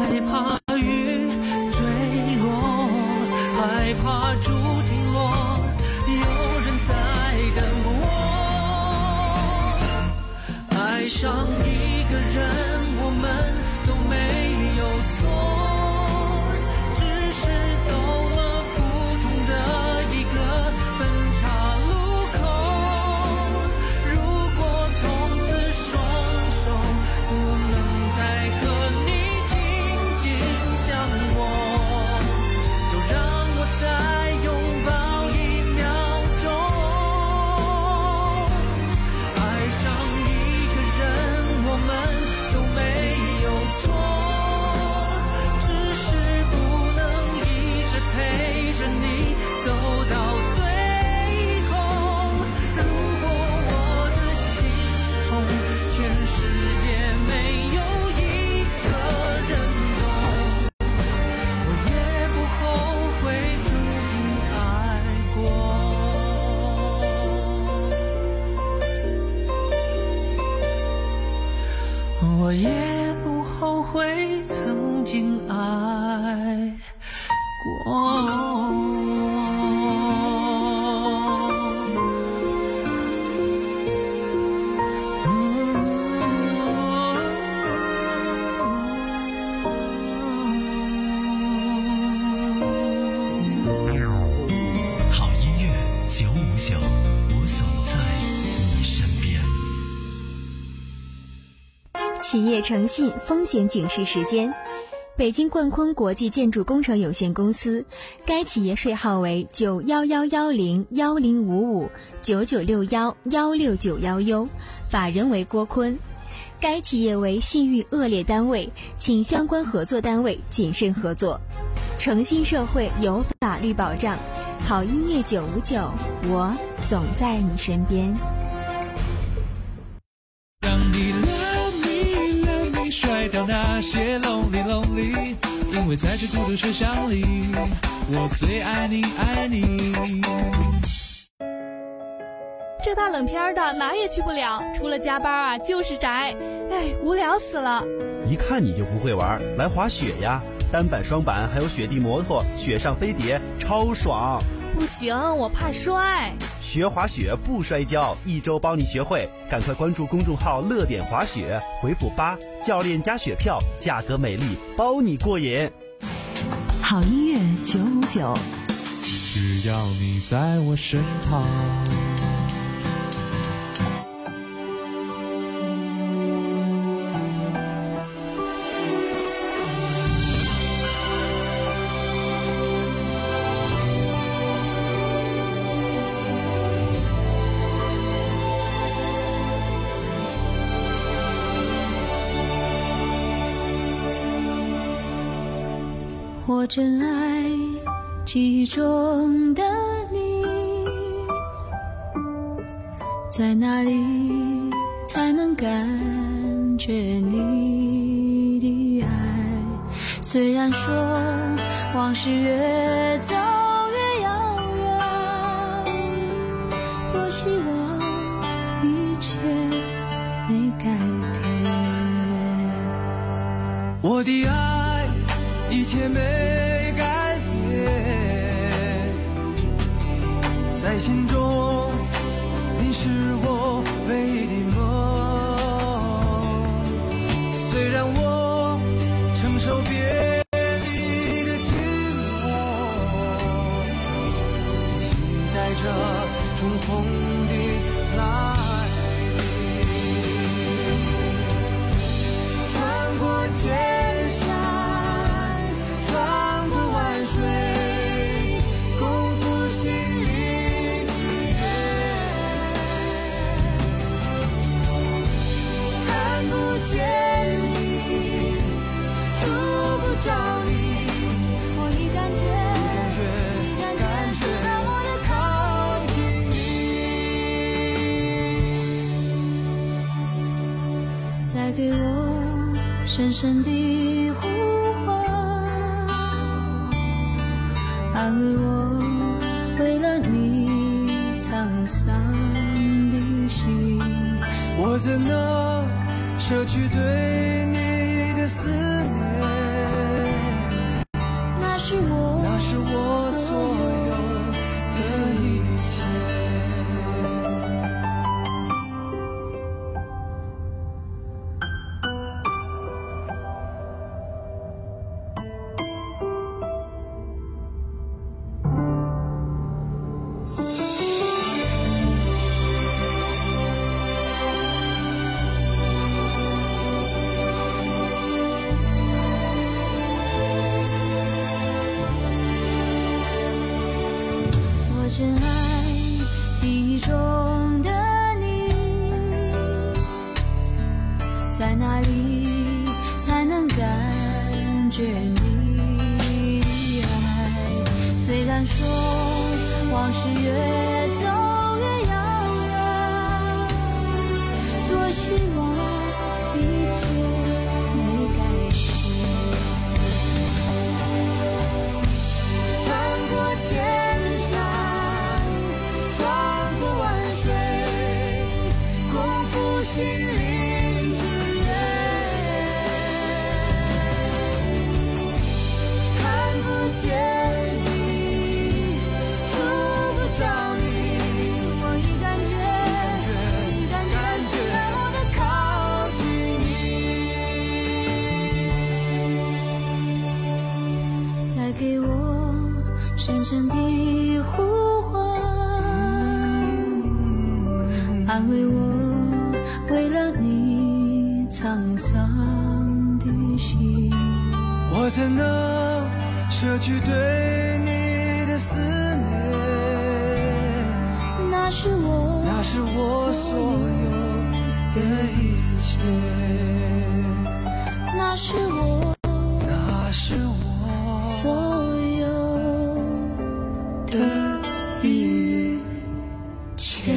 害怕雨坠落，害怕竹停落，有人在等我。爱上一个人，我们都没有错。我也不后悔曾经爱过。 好音乐九五九，我总在你身边。 企业诚信风险警示时间，北京冠坤国际建筑工程有限公司，该企业税号为九幺幺幺零幺零五五九九六幺幺六九幺 U， 法人为郭坤。该企业为信誉恶劣单位，请相关合作单位谨慎合作。诚信社会有法律保障，好音乐九五九，我总在你身边。 让你 love me love me 甩掉那些 lonely lonely， 因为在这孤独车厢里，我最爱你爱你。 这大冷天的哪也去不了，除了加班啊就是宅，哎，无聊死了。 一看你就不会玩，来滑雪呀，单板双板还有雪地摩托，雪上飞碟超爽。 不行，我怕摔。 学滑雪不摔跤，一周帮你学会，赶快关注公众号乐点滑雪，回复八，教练加雪票，价格美丽，包你过瘾。 好音乐九五九， 只要你在我身旁。 我真爱记忆中的你，在哪里才能感觉你的爱？虽然说往事越走越遥远，多希望一切没改变。 我的爱一切没改变，在心中你是我唯一的梦。虽然我承受别离的寂寞，期待着重逢的来临，穿过千再给我深深的呼唤，安慰我为了你沧桑的心。 我怎能舍去对你的思念？ 深爱记忆中的你，在哪里才能感觉你的爱？虽然说往事越走越遥远，多希望一切没改变。穿过千山，穿过万水，共赴心灵之约。看不见你，触不着你，我已感觉，已感觉是那么的靠近你，再给我深深的呼唤，安慰我为了你沧桑的心。 我怎能舍去对你的思念？ 那是我， 那是我所有的一切， 那是我， 那是我所有的一切。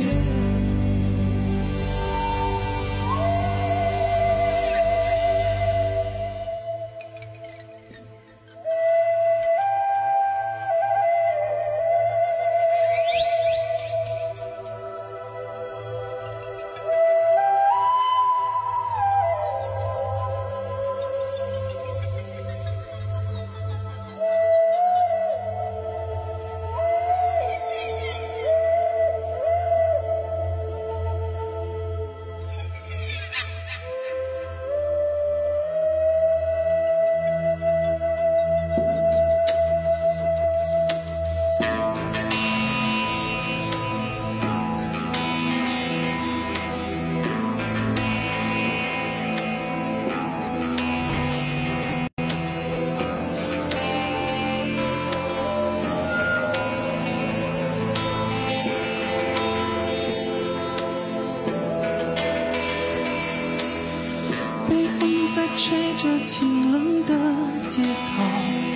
北风在吹着清冷的街道，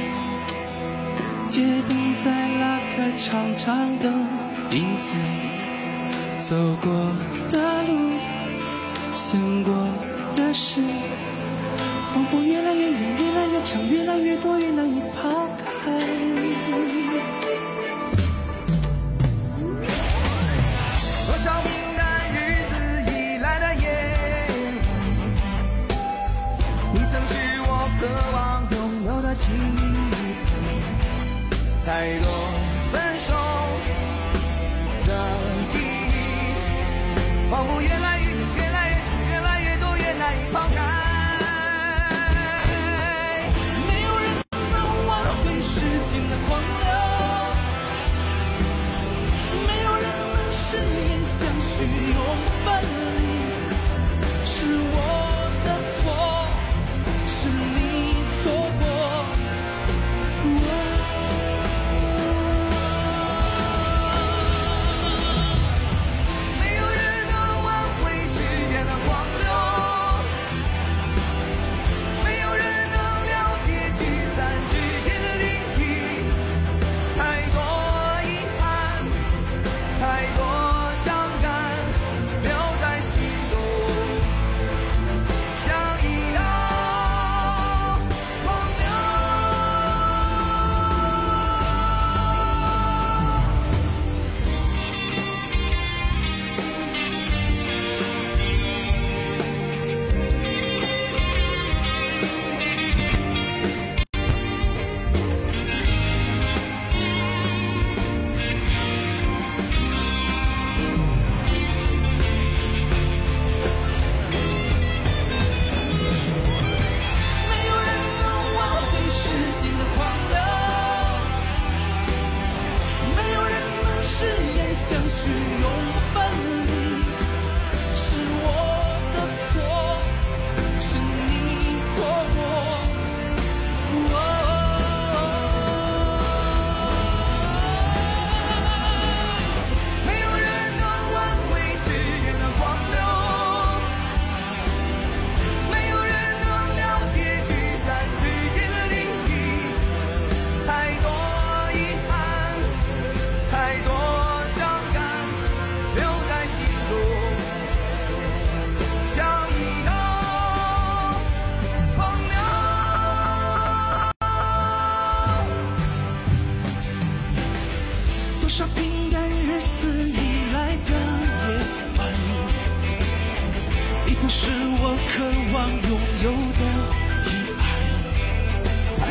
街灯在拉开长长的影子，走过的路，想过的事，仿佛越来越远，越来越长，越来越多，越难以抛开。多少平淡日子以来的夜晚，你曾是我渴望拥有的期盼，太多分手的记忆，仿佛越来越远，越来越长，越来越多，越难以抛开。没有人能挽回时间的狂流，没有人能誓言相许永分离，是我的错，是你错过我。没有人能挽回时间的狂流，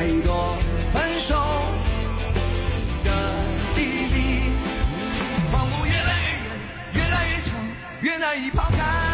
太多分手的记忆，仿佛越来越远，越来越长，越难以抛开。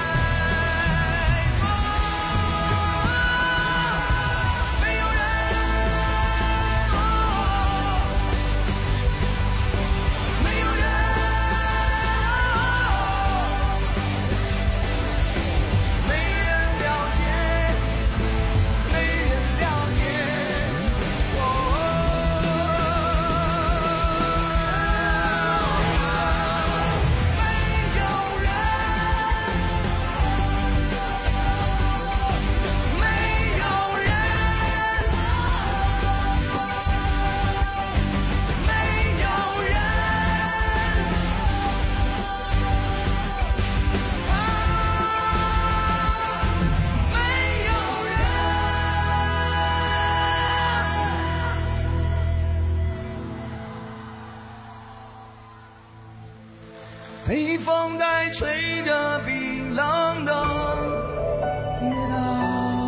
北风在吹着冰冷的街道，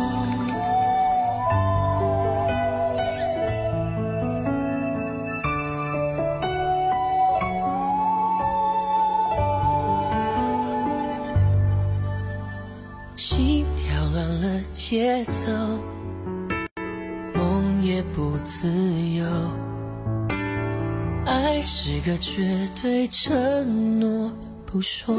心跳乱了节奏，梦也不自由。爱是个绝对承诺不说，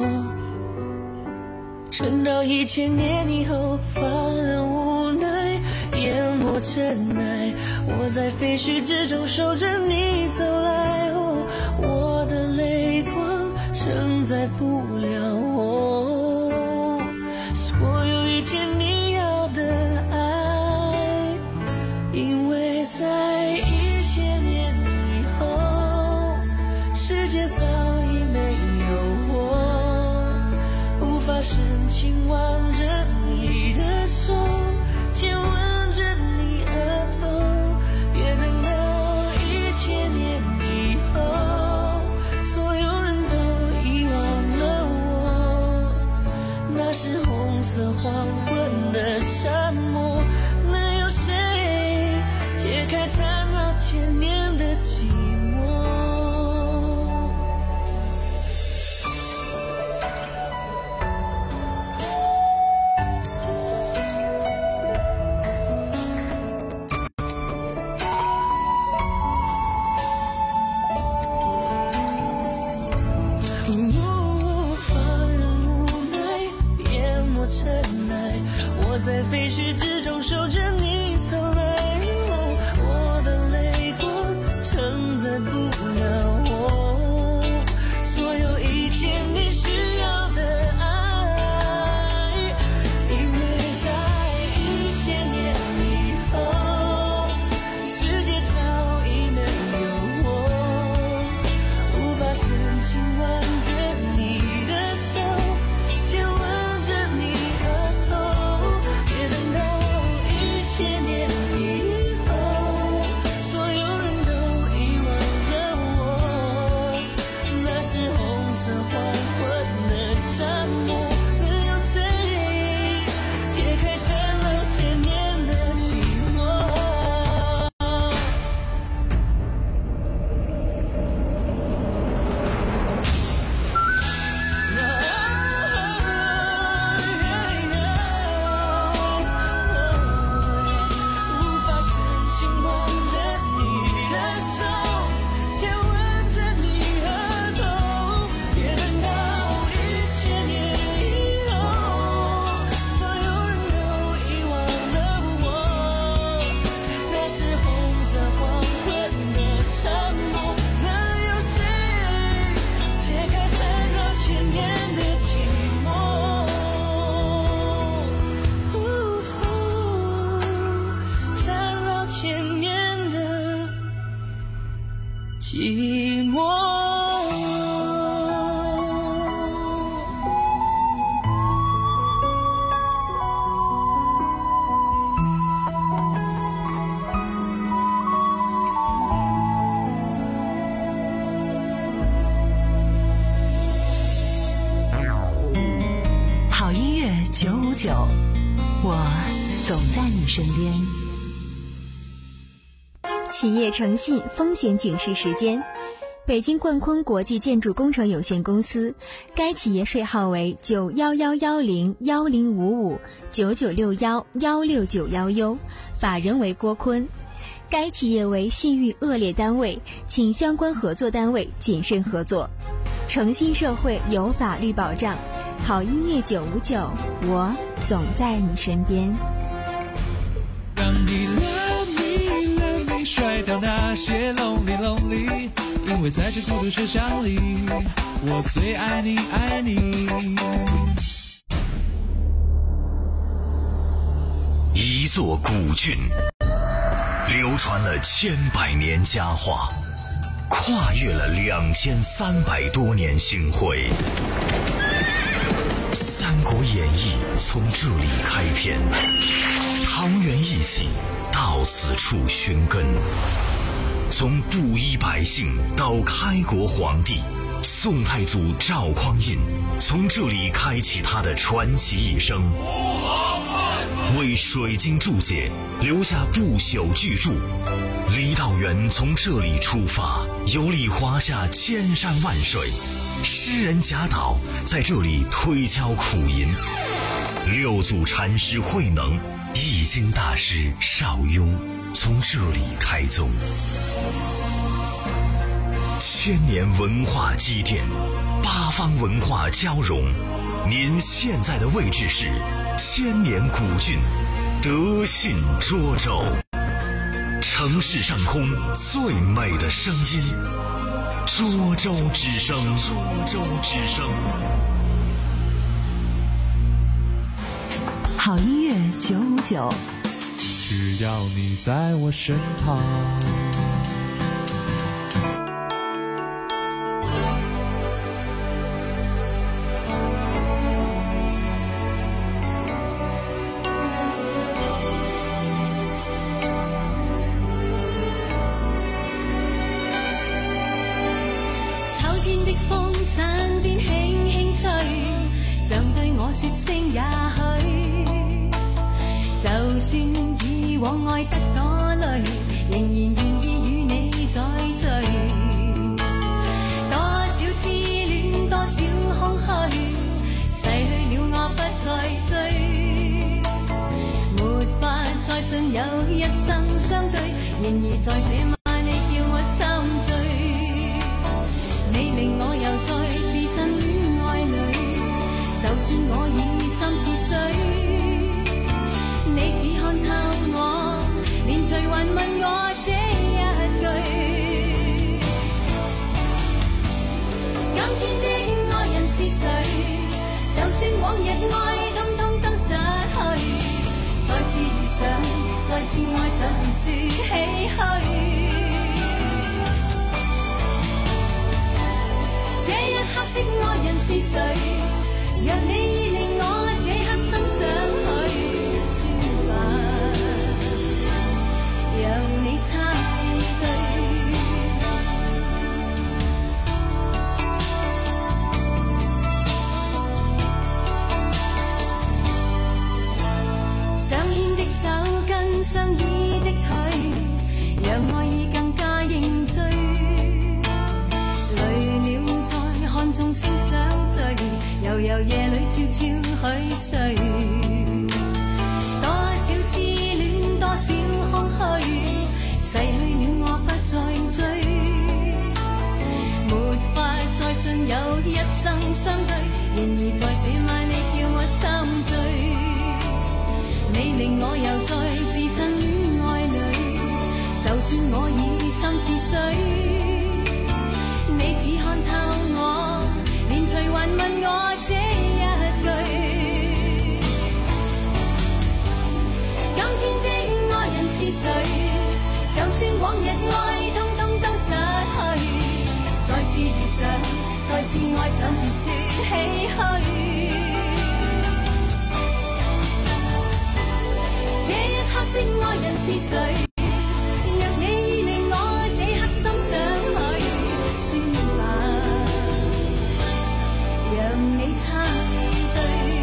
撑到一千年以后，放任无奈淹没尘埃。我在废墟之中守着你走来，哦，我的泪光承载不了我所有一切你要的爱，因为在一千年以后，世界早已没有我，无法深情挽着你的手，亲吻着你额头，别等到一千年以后，所有人都遗忘了我。那是红色黄昏的沙漠，能有谁解开缠绕千年的寂寞？在废墟之中守着你走来，哦，我的泪光承载不了我所有一切你需要的爱，因为在一千年以后，世界早已没有我，无法深情挽着你的手，亲吻着你额头，千年以后，所有人都遗忘了我。那是红色黄昏的沙漠，能有谁解开缠绕千年的寂寞？寂寞。 好音乐九五九，我总在你身边。 企业诚信风险警示时间。北京冠坤国际建筑工程有限公司，该企业税号为九幺幺幺零幺零五五九九六幺幺六九幺 U， 法人为郭坤。该企业为信誉恶劣单位，请相关合作单位谨慎合作。诚信社会有法律保障，好音乐九五九，我总在你身边。 让你 love me love me 甩掉那些 lonely lonely， 因为在这孤独车厢里，我最爱你爱你。 一座古郡，流传了千百年佳话，跨越了两千三百多年星辉。《三国演义》从这里开篇，唐元义气到此处寻根，从布衣百姓到开国皇帝，宋太祖赵匡胤从这里开启他的传奇一生，为水晶注解留下不朽巨著。李道元从这里出发，游历华夏千山万水，诗人贾岛在这里推敲苦吟，六祖禅师慧能、易经大师邵雍从这里开宗。千年文化积淀，八方文化交融，您现在的位置是千年古郡德信涿州，城市上空最美的声音，涿州之声，涿州之声。 好音乐九五九， 只要你在我身旁。 說聲也許，就算以往愛得多累，仍然願意與你再聚。多少痴戀，多少空虛，逝去了我不再追，沒法再信有一生相對，然而在這晚你叫我心醉，你令我又再置身戀愛裏。就算我已心似水，你只看透我，連隨還問我這一句。今天的愛人是誰？就算往日愛通通都失去，再次遇上，再次愛上便說唏噓。這一刻的愛人是誰？若你已令我這刻心想去，算吧，由你猜對。相牽的手跟相依的腿，讓愛意更加認罪。累了再看眾星相聚，悠悠夜裏悄悄許睡，多少痴戀，多少空虛，逝去了我不再追，沒法再信有一生相對，然而在這晚你叫我心醉，你令我又再置身戀愛裏，就算我已心似水，你只看透我，連隨還問我這一句。今天的愛人是誰？就算往日愛通通都失去，再次遇上，再次愛上便說唏噓。這一刻的愛人是誰？若你已令我這刻心想去，算吧，讓你猜對。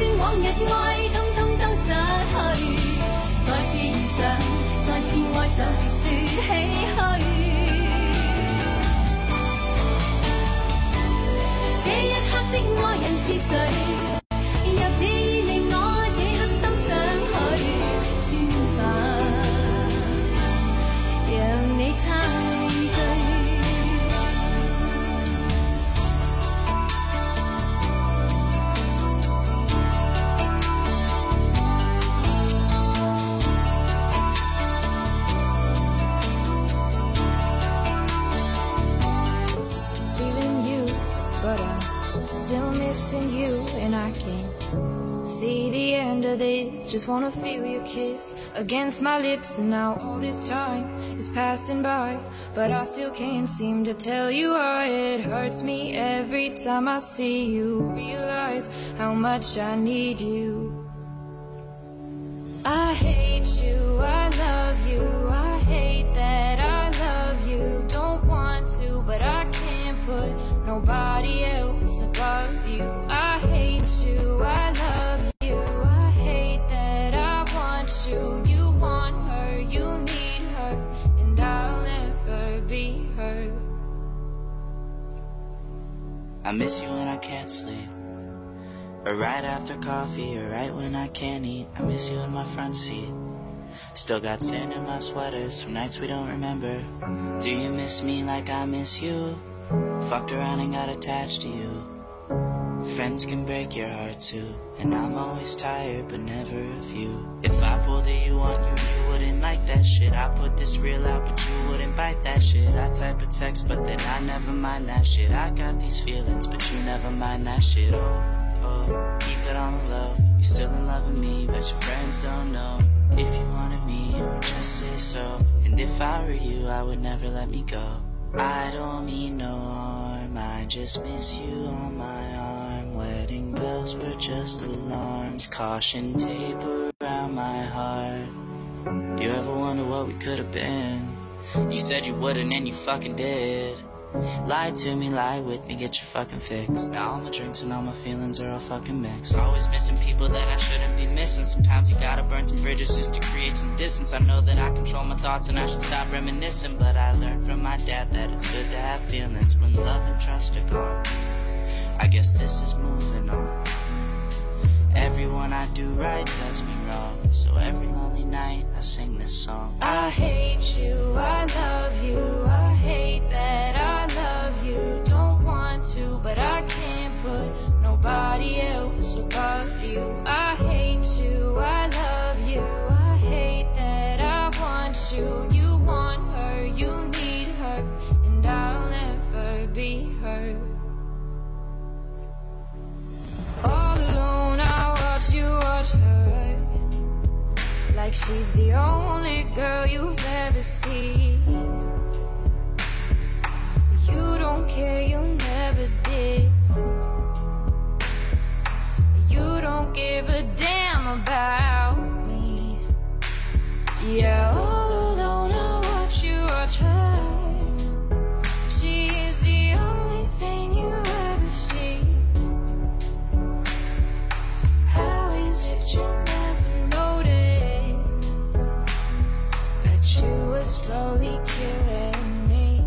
算往日愛通通都失去，再次遇上，再次愛上說唏噓。這一刻的愛人是誰？若你令我這刻心想去，算吧，讓你猜對。Still missing you and I can't see the end of this. Just wanna feel your kiss against my lips, and now all this time is passing by, but I still can't seem to tell you why. It hurts me every time I see you, realize how much I need you. I hate you, I love you, I hate that I love you. Don't want to, but I can't put nobody else above you. I hate you, I love you, I hate that I want you. You want her, you need her, and I'll never be her. I miss you when I can't sleep, or right after coffee, or right when I can't eat. I miss you in my front seat. Still got sand in my sweaters from nights we don't remember. Do you miss me like I miss you? Fucked around and got attached to you. Friends can break your heart too, and I'm always tired but never of you. If I pulled a you on you, you wouldn't like that shit. I put this real out but you wouldn't bite that shit. I type a text but then I never mind that shit. I got these feelings but you never mind that shit. Oh, oh, keep it on the low. You still in love with me but your friends don't know. If you wanted me, you would just say so. And if I were you, I would never let me go. I don't mean no harm, I just miss you on my arm. Wedding bells were just alarms, caution tape around my heart. You ever wonder what we could have been? You said you wouldn't and you fucking did. Lie to me, lie with me, get your fucking fix. Now all my drinks and all my feelings are all fucking mixed. Always missing people that I shouldn't be missing. Sometimes you gotta burn some bridges just to create some distance. I know that I control my thoughts and I should stop reminiscing, but I learned from my dad that it's good to have feelings when love and trust are gone. I guess this is moving on. Everyone I do right does me wrong, so every lonely night I sing this song. I hate you, I love you, I hate that I love you. Don't want to, but I can't put nobody else above you. I hate you, I love you, I hate that I want you. You want her, you need her, and I'll never be her. All alone I watch you watch her, like she's the only girl you've ever seen. You don't care, you never did. You don't give a damn about me. Yeah, all alone I watch you watch her. She is the only thing you ever see. How is it you never noticed that you were slowly killing me?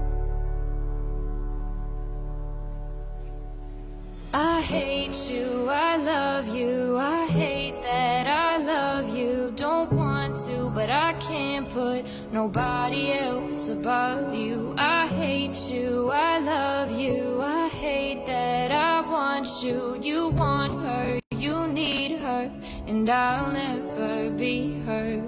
I hate you, I love you, I hate that I love you. Don't want to, but I can't put nobody else above you. I hate you, I love you, I hate that I want you. You want her, you need her, and I'll never be her.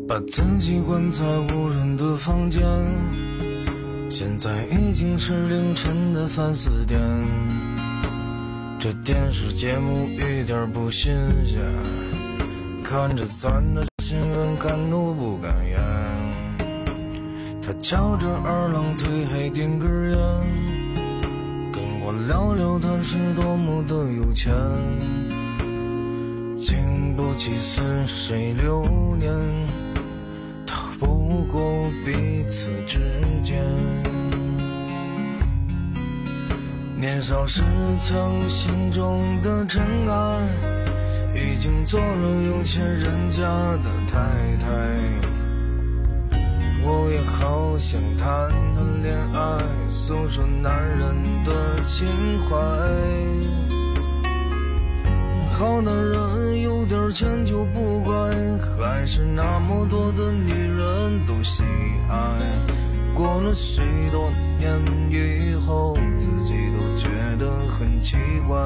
把自己关在无人的房间，现在已经是凌晨的三四点，这电视节目一点不新鲜，看着咱的新闻敢怒不敢言。他翘着二郎腿还点根烟，跟我聊聊他是多么的有钱，经不起似水流年，逃不过彼此之间。年少时曾心中的真爱，已经做了有钱人家的太太。我也好想谈谈恋爱，诉说男人的情怀。好男人有点钱就不乖，还是那么多的女人都喜爱。过了许多年以后，自己都觉得很奇怪。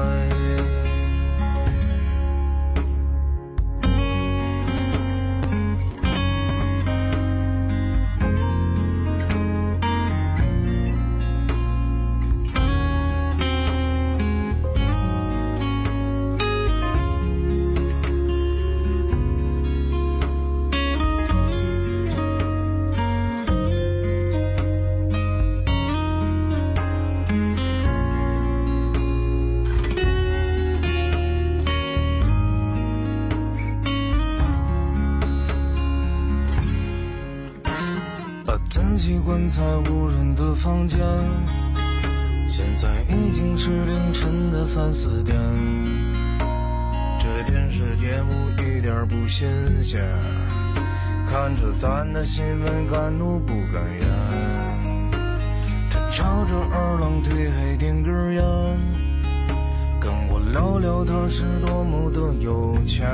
自己关在无人的房间，现在已经是凌晨的三四点，这电视节目一点不新鲜，看着咱的新闻敢怒不敢言。他翘着二郎腿还点根烟，跟我聊聊他是多么的有钱，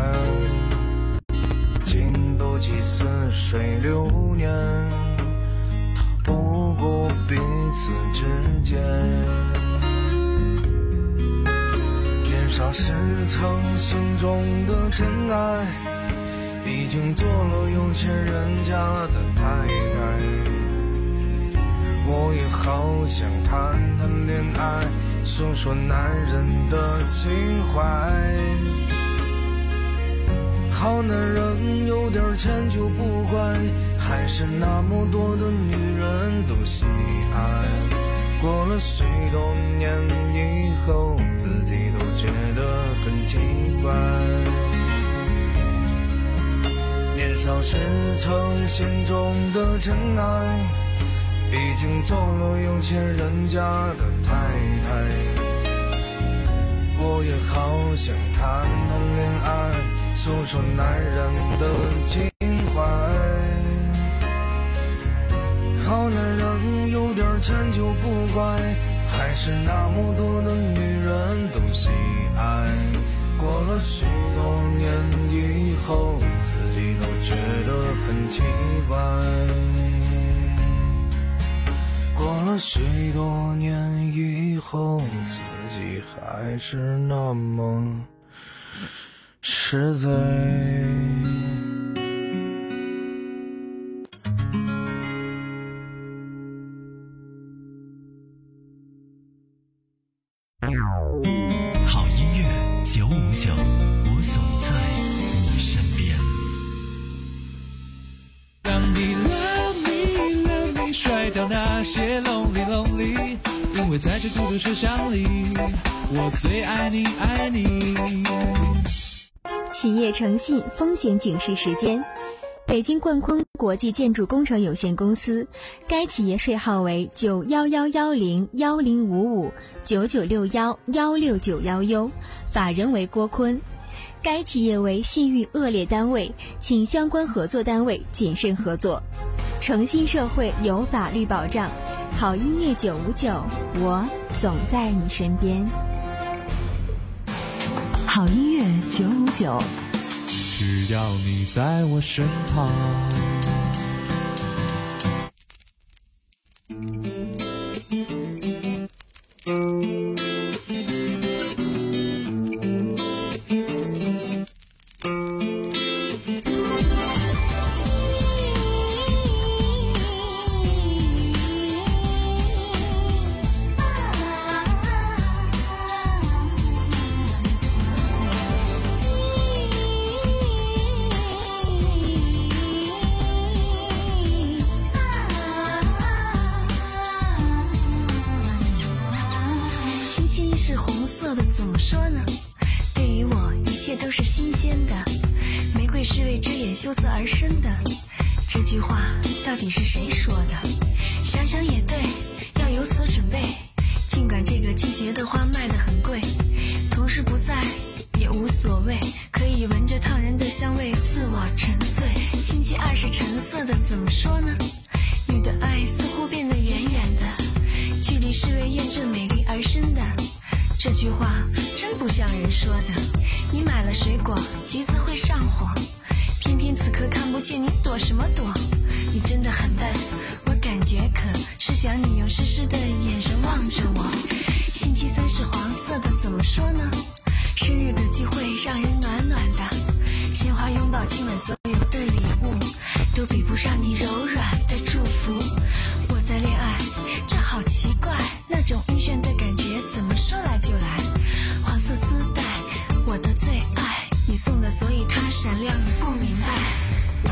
经不起似水流年，不过彼此之间。年少时曾心中的真爱，已经做了有钱人家的太太。我也好想谈谈恋爱，诉说男人的情怀。好男人有点钱就不乖，还是那么多的女人都喜爱。过了许多年以后，自己都觉得很奇怪。年少时曾心中的真爱，已经做了有钱人家的太太。我也好想谈谈恋爱，诉说男人的情怀。好男人有点钱就不乖，还是那么多的女人都喜爱。过了许多年以后，自己都觉得很奇怪。过了许多年以后，自己还是那么实在。 好音乐九五九，我总在你身边。 让你 love me love me 甩掉那些 lonely lonely， 因为在这孤独车厢里，我最爱你爱你。 企业诚信风险警示时间。北京冠坤国际建筑工程有限公司，该企业税号为九幺幺幺零幺零五五九九六幺幺六九幺 U， 法人为郭坤。该企业为信誉恶劣单位，请相关合作单位谨慎合作。诚信社会有法律保障，好音乐九五九，我总在你身边。 好音乐九五九。 只要你在我身旁。 怎么说呢？对于我，一切都是新鲜的。玫瑰是为遮掩羞涩而生的。这句话到底是谁说的？想想也对，要有所准备。尽管这个季节的花卖得很贵，同事不在也无所谓，可以闻着烫人的香味自我沉醉。星期二是橙色的，怎么说呢？你的爱似乎变得远远的，距离是为验证美丽而生的。这句话真不像人说的。你买了水果，橘子会上火，偏偏此刻看不见，你躲什么躲？你真的很笨，我感觉可是想你用湿湿的眼神望着我。星期三是黄色的，怎么说呢？生日的聚会让人暖暖的，鲜花拥抱亲吻，所有的礼物都比不上你柔软的祝福。我在恋爱，这好奇怪，那种晕眩的感觉怎么说来就来。黄色丝带，我的最爱，你送的，所以它闪亮，你不明白。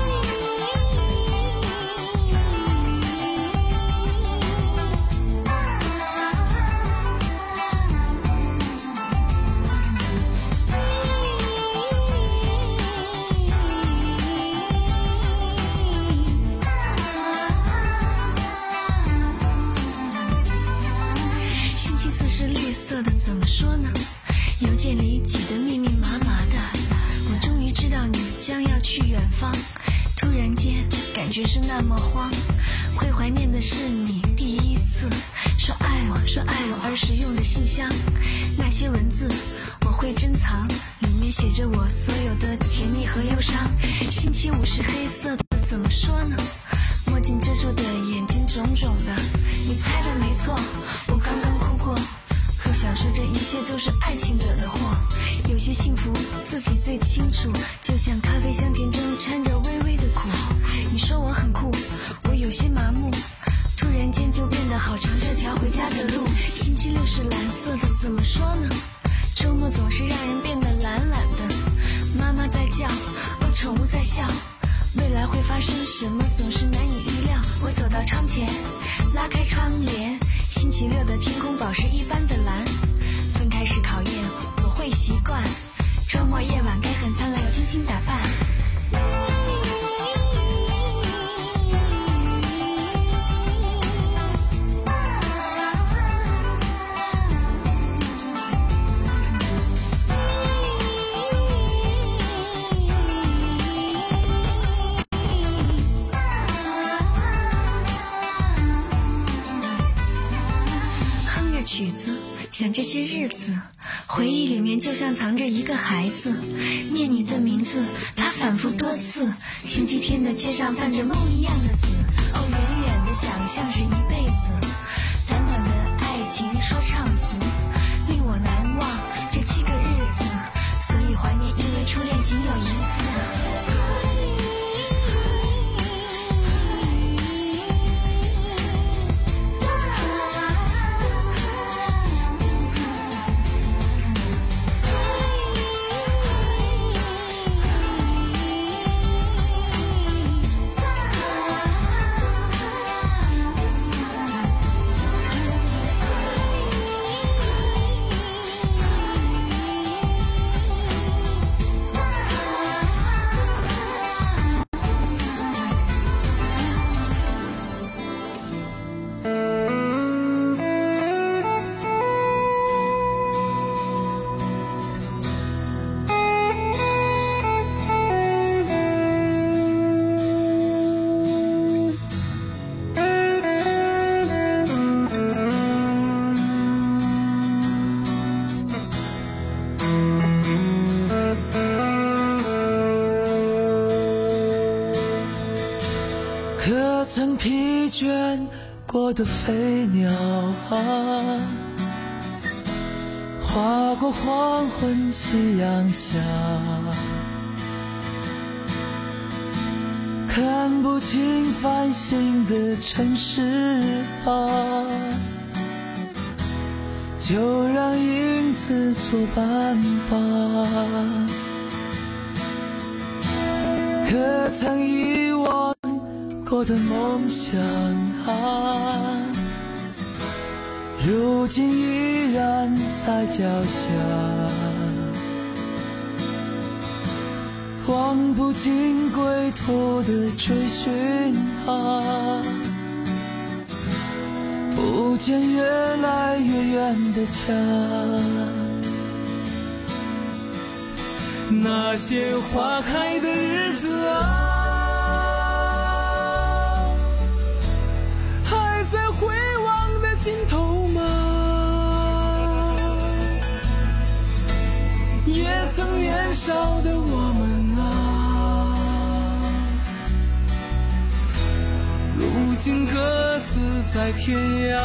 怎么说呢？邮件里挤得密密麻麻的，我终于知道你将要去远方。突然间感觉是那么慌，会怀念的是你第一次说爱我，说爱我儿时用的信箱。那些文字我会珍藏，里面写着我所有的甜蜜和忧伤。星期五是黑色的，怎么说呢？墨镜遮住的眼睛肿肿的，你猜的没错，我刚刚哭过。不想说这一切都是爱情惹的祸，有些幸福自己最清楚，就像咖啡香甜中掺着微微的苦。你说我很酷，我有些麻木，突然间就变得好长这条回家的路。星期六是蓝色的，怎么说呢？周末总是让人变得懒懒的，妈妈在叫，哦，宠物在笑，未来会发生什么总是难以预料。我走到窗前，拉开窗帘，星期六的天空宝石一般的蓝。分开是考验，我会习惯，周末夜晚该很灿烂，要精心打扮。曲子，想这些日子，回忆里面就像藏着一个孩子，念你的名字，他反复多次。星期天的街上泛着梦一样的紫，哦，远远的想象是一辈子，短短的爱情说唱词，令我难忘这七个日子，所以怀念，因为初恋仅有一次。 可曾疲倦过的飞鸟啊，划过黄昏夕阳下，看不清繁星的城市啊，就让影子作伴吧。可曾遗忘过的梦想啊， 如今依然在脚下，望不尽归途的追寻啊，不见越来越远的家。那些花开的日子啊，还在回望的尽头吗？也曾年少的我们啊，如今各自在天涯。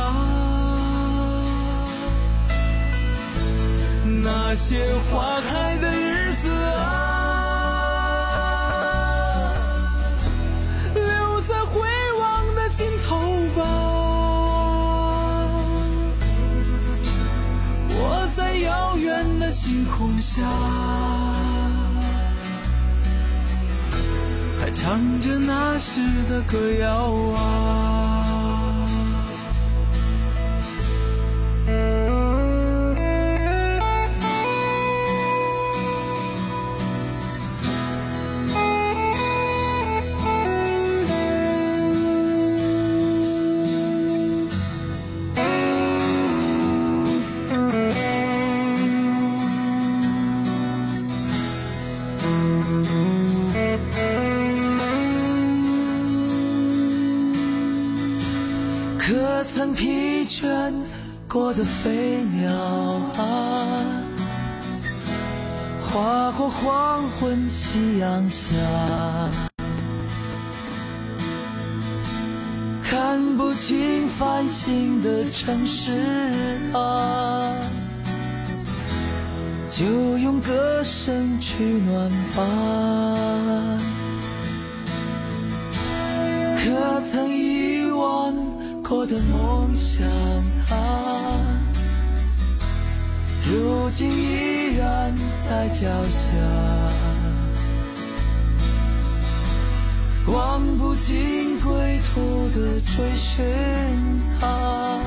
那些花开的日子啊，留在回望的尽头吧。我在遥远的星空下，还唱着那时的歌谣啊。可曾疲倦过的飞鸟啊，划过黄昏夕阳下，看不清繁星的城市啊，就用歌声去暖吧。可曾遗忘过的梦想啊，如今依然在脚下，望不尽归途的追寻啊，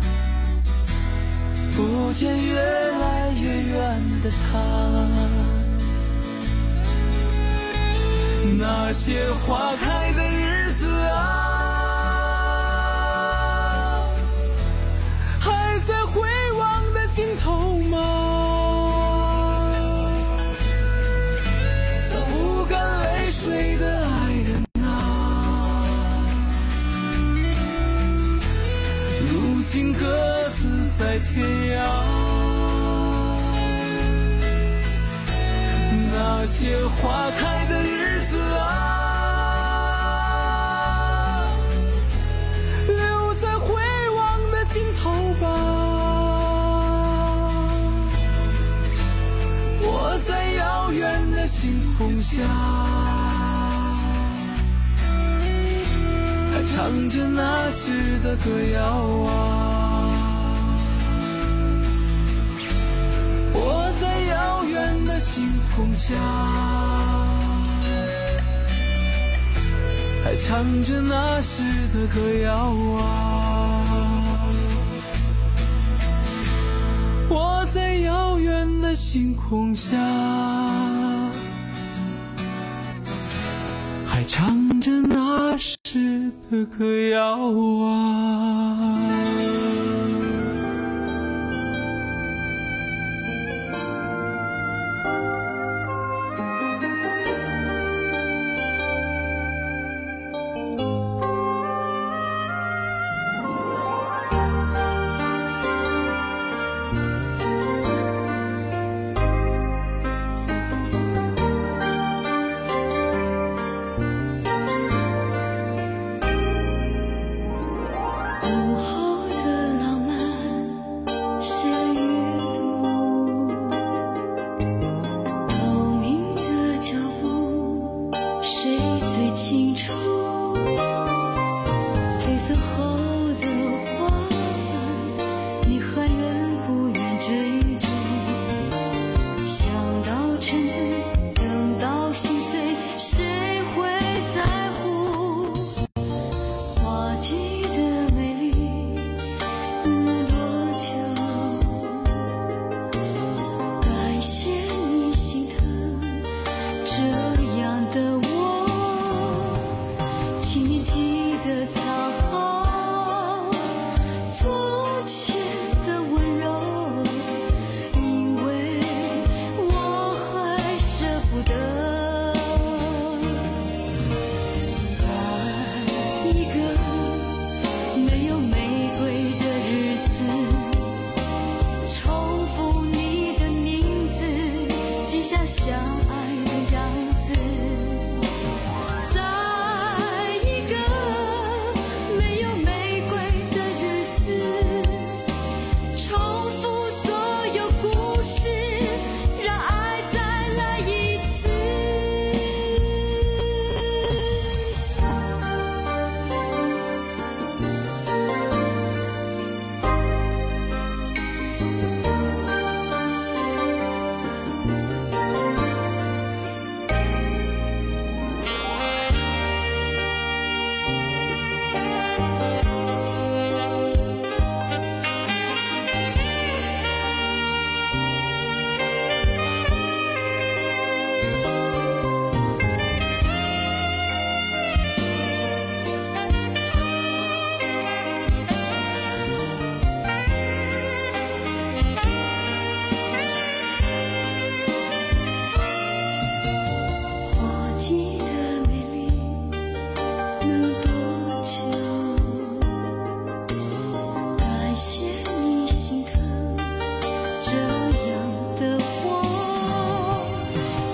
不见越来越远的他。那些花开的日子啊，还在回望的尽头吗？曾不敢泪水的爱人啊，如今各自在天涯。那些花开的日子啊，留在回望的尽头吧。我在遥远的星空下，还唱着那时的歌谣啊。我在遥远的星空下，还唱着那时的歌谣啊。我在遥远的星空下，还唱着那时的歌谣啊。 午后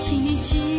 请你记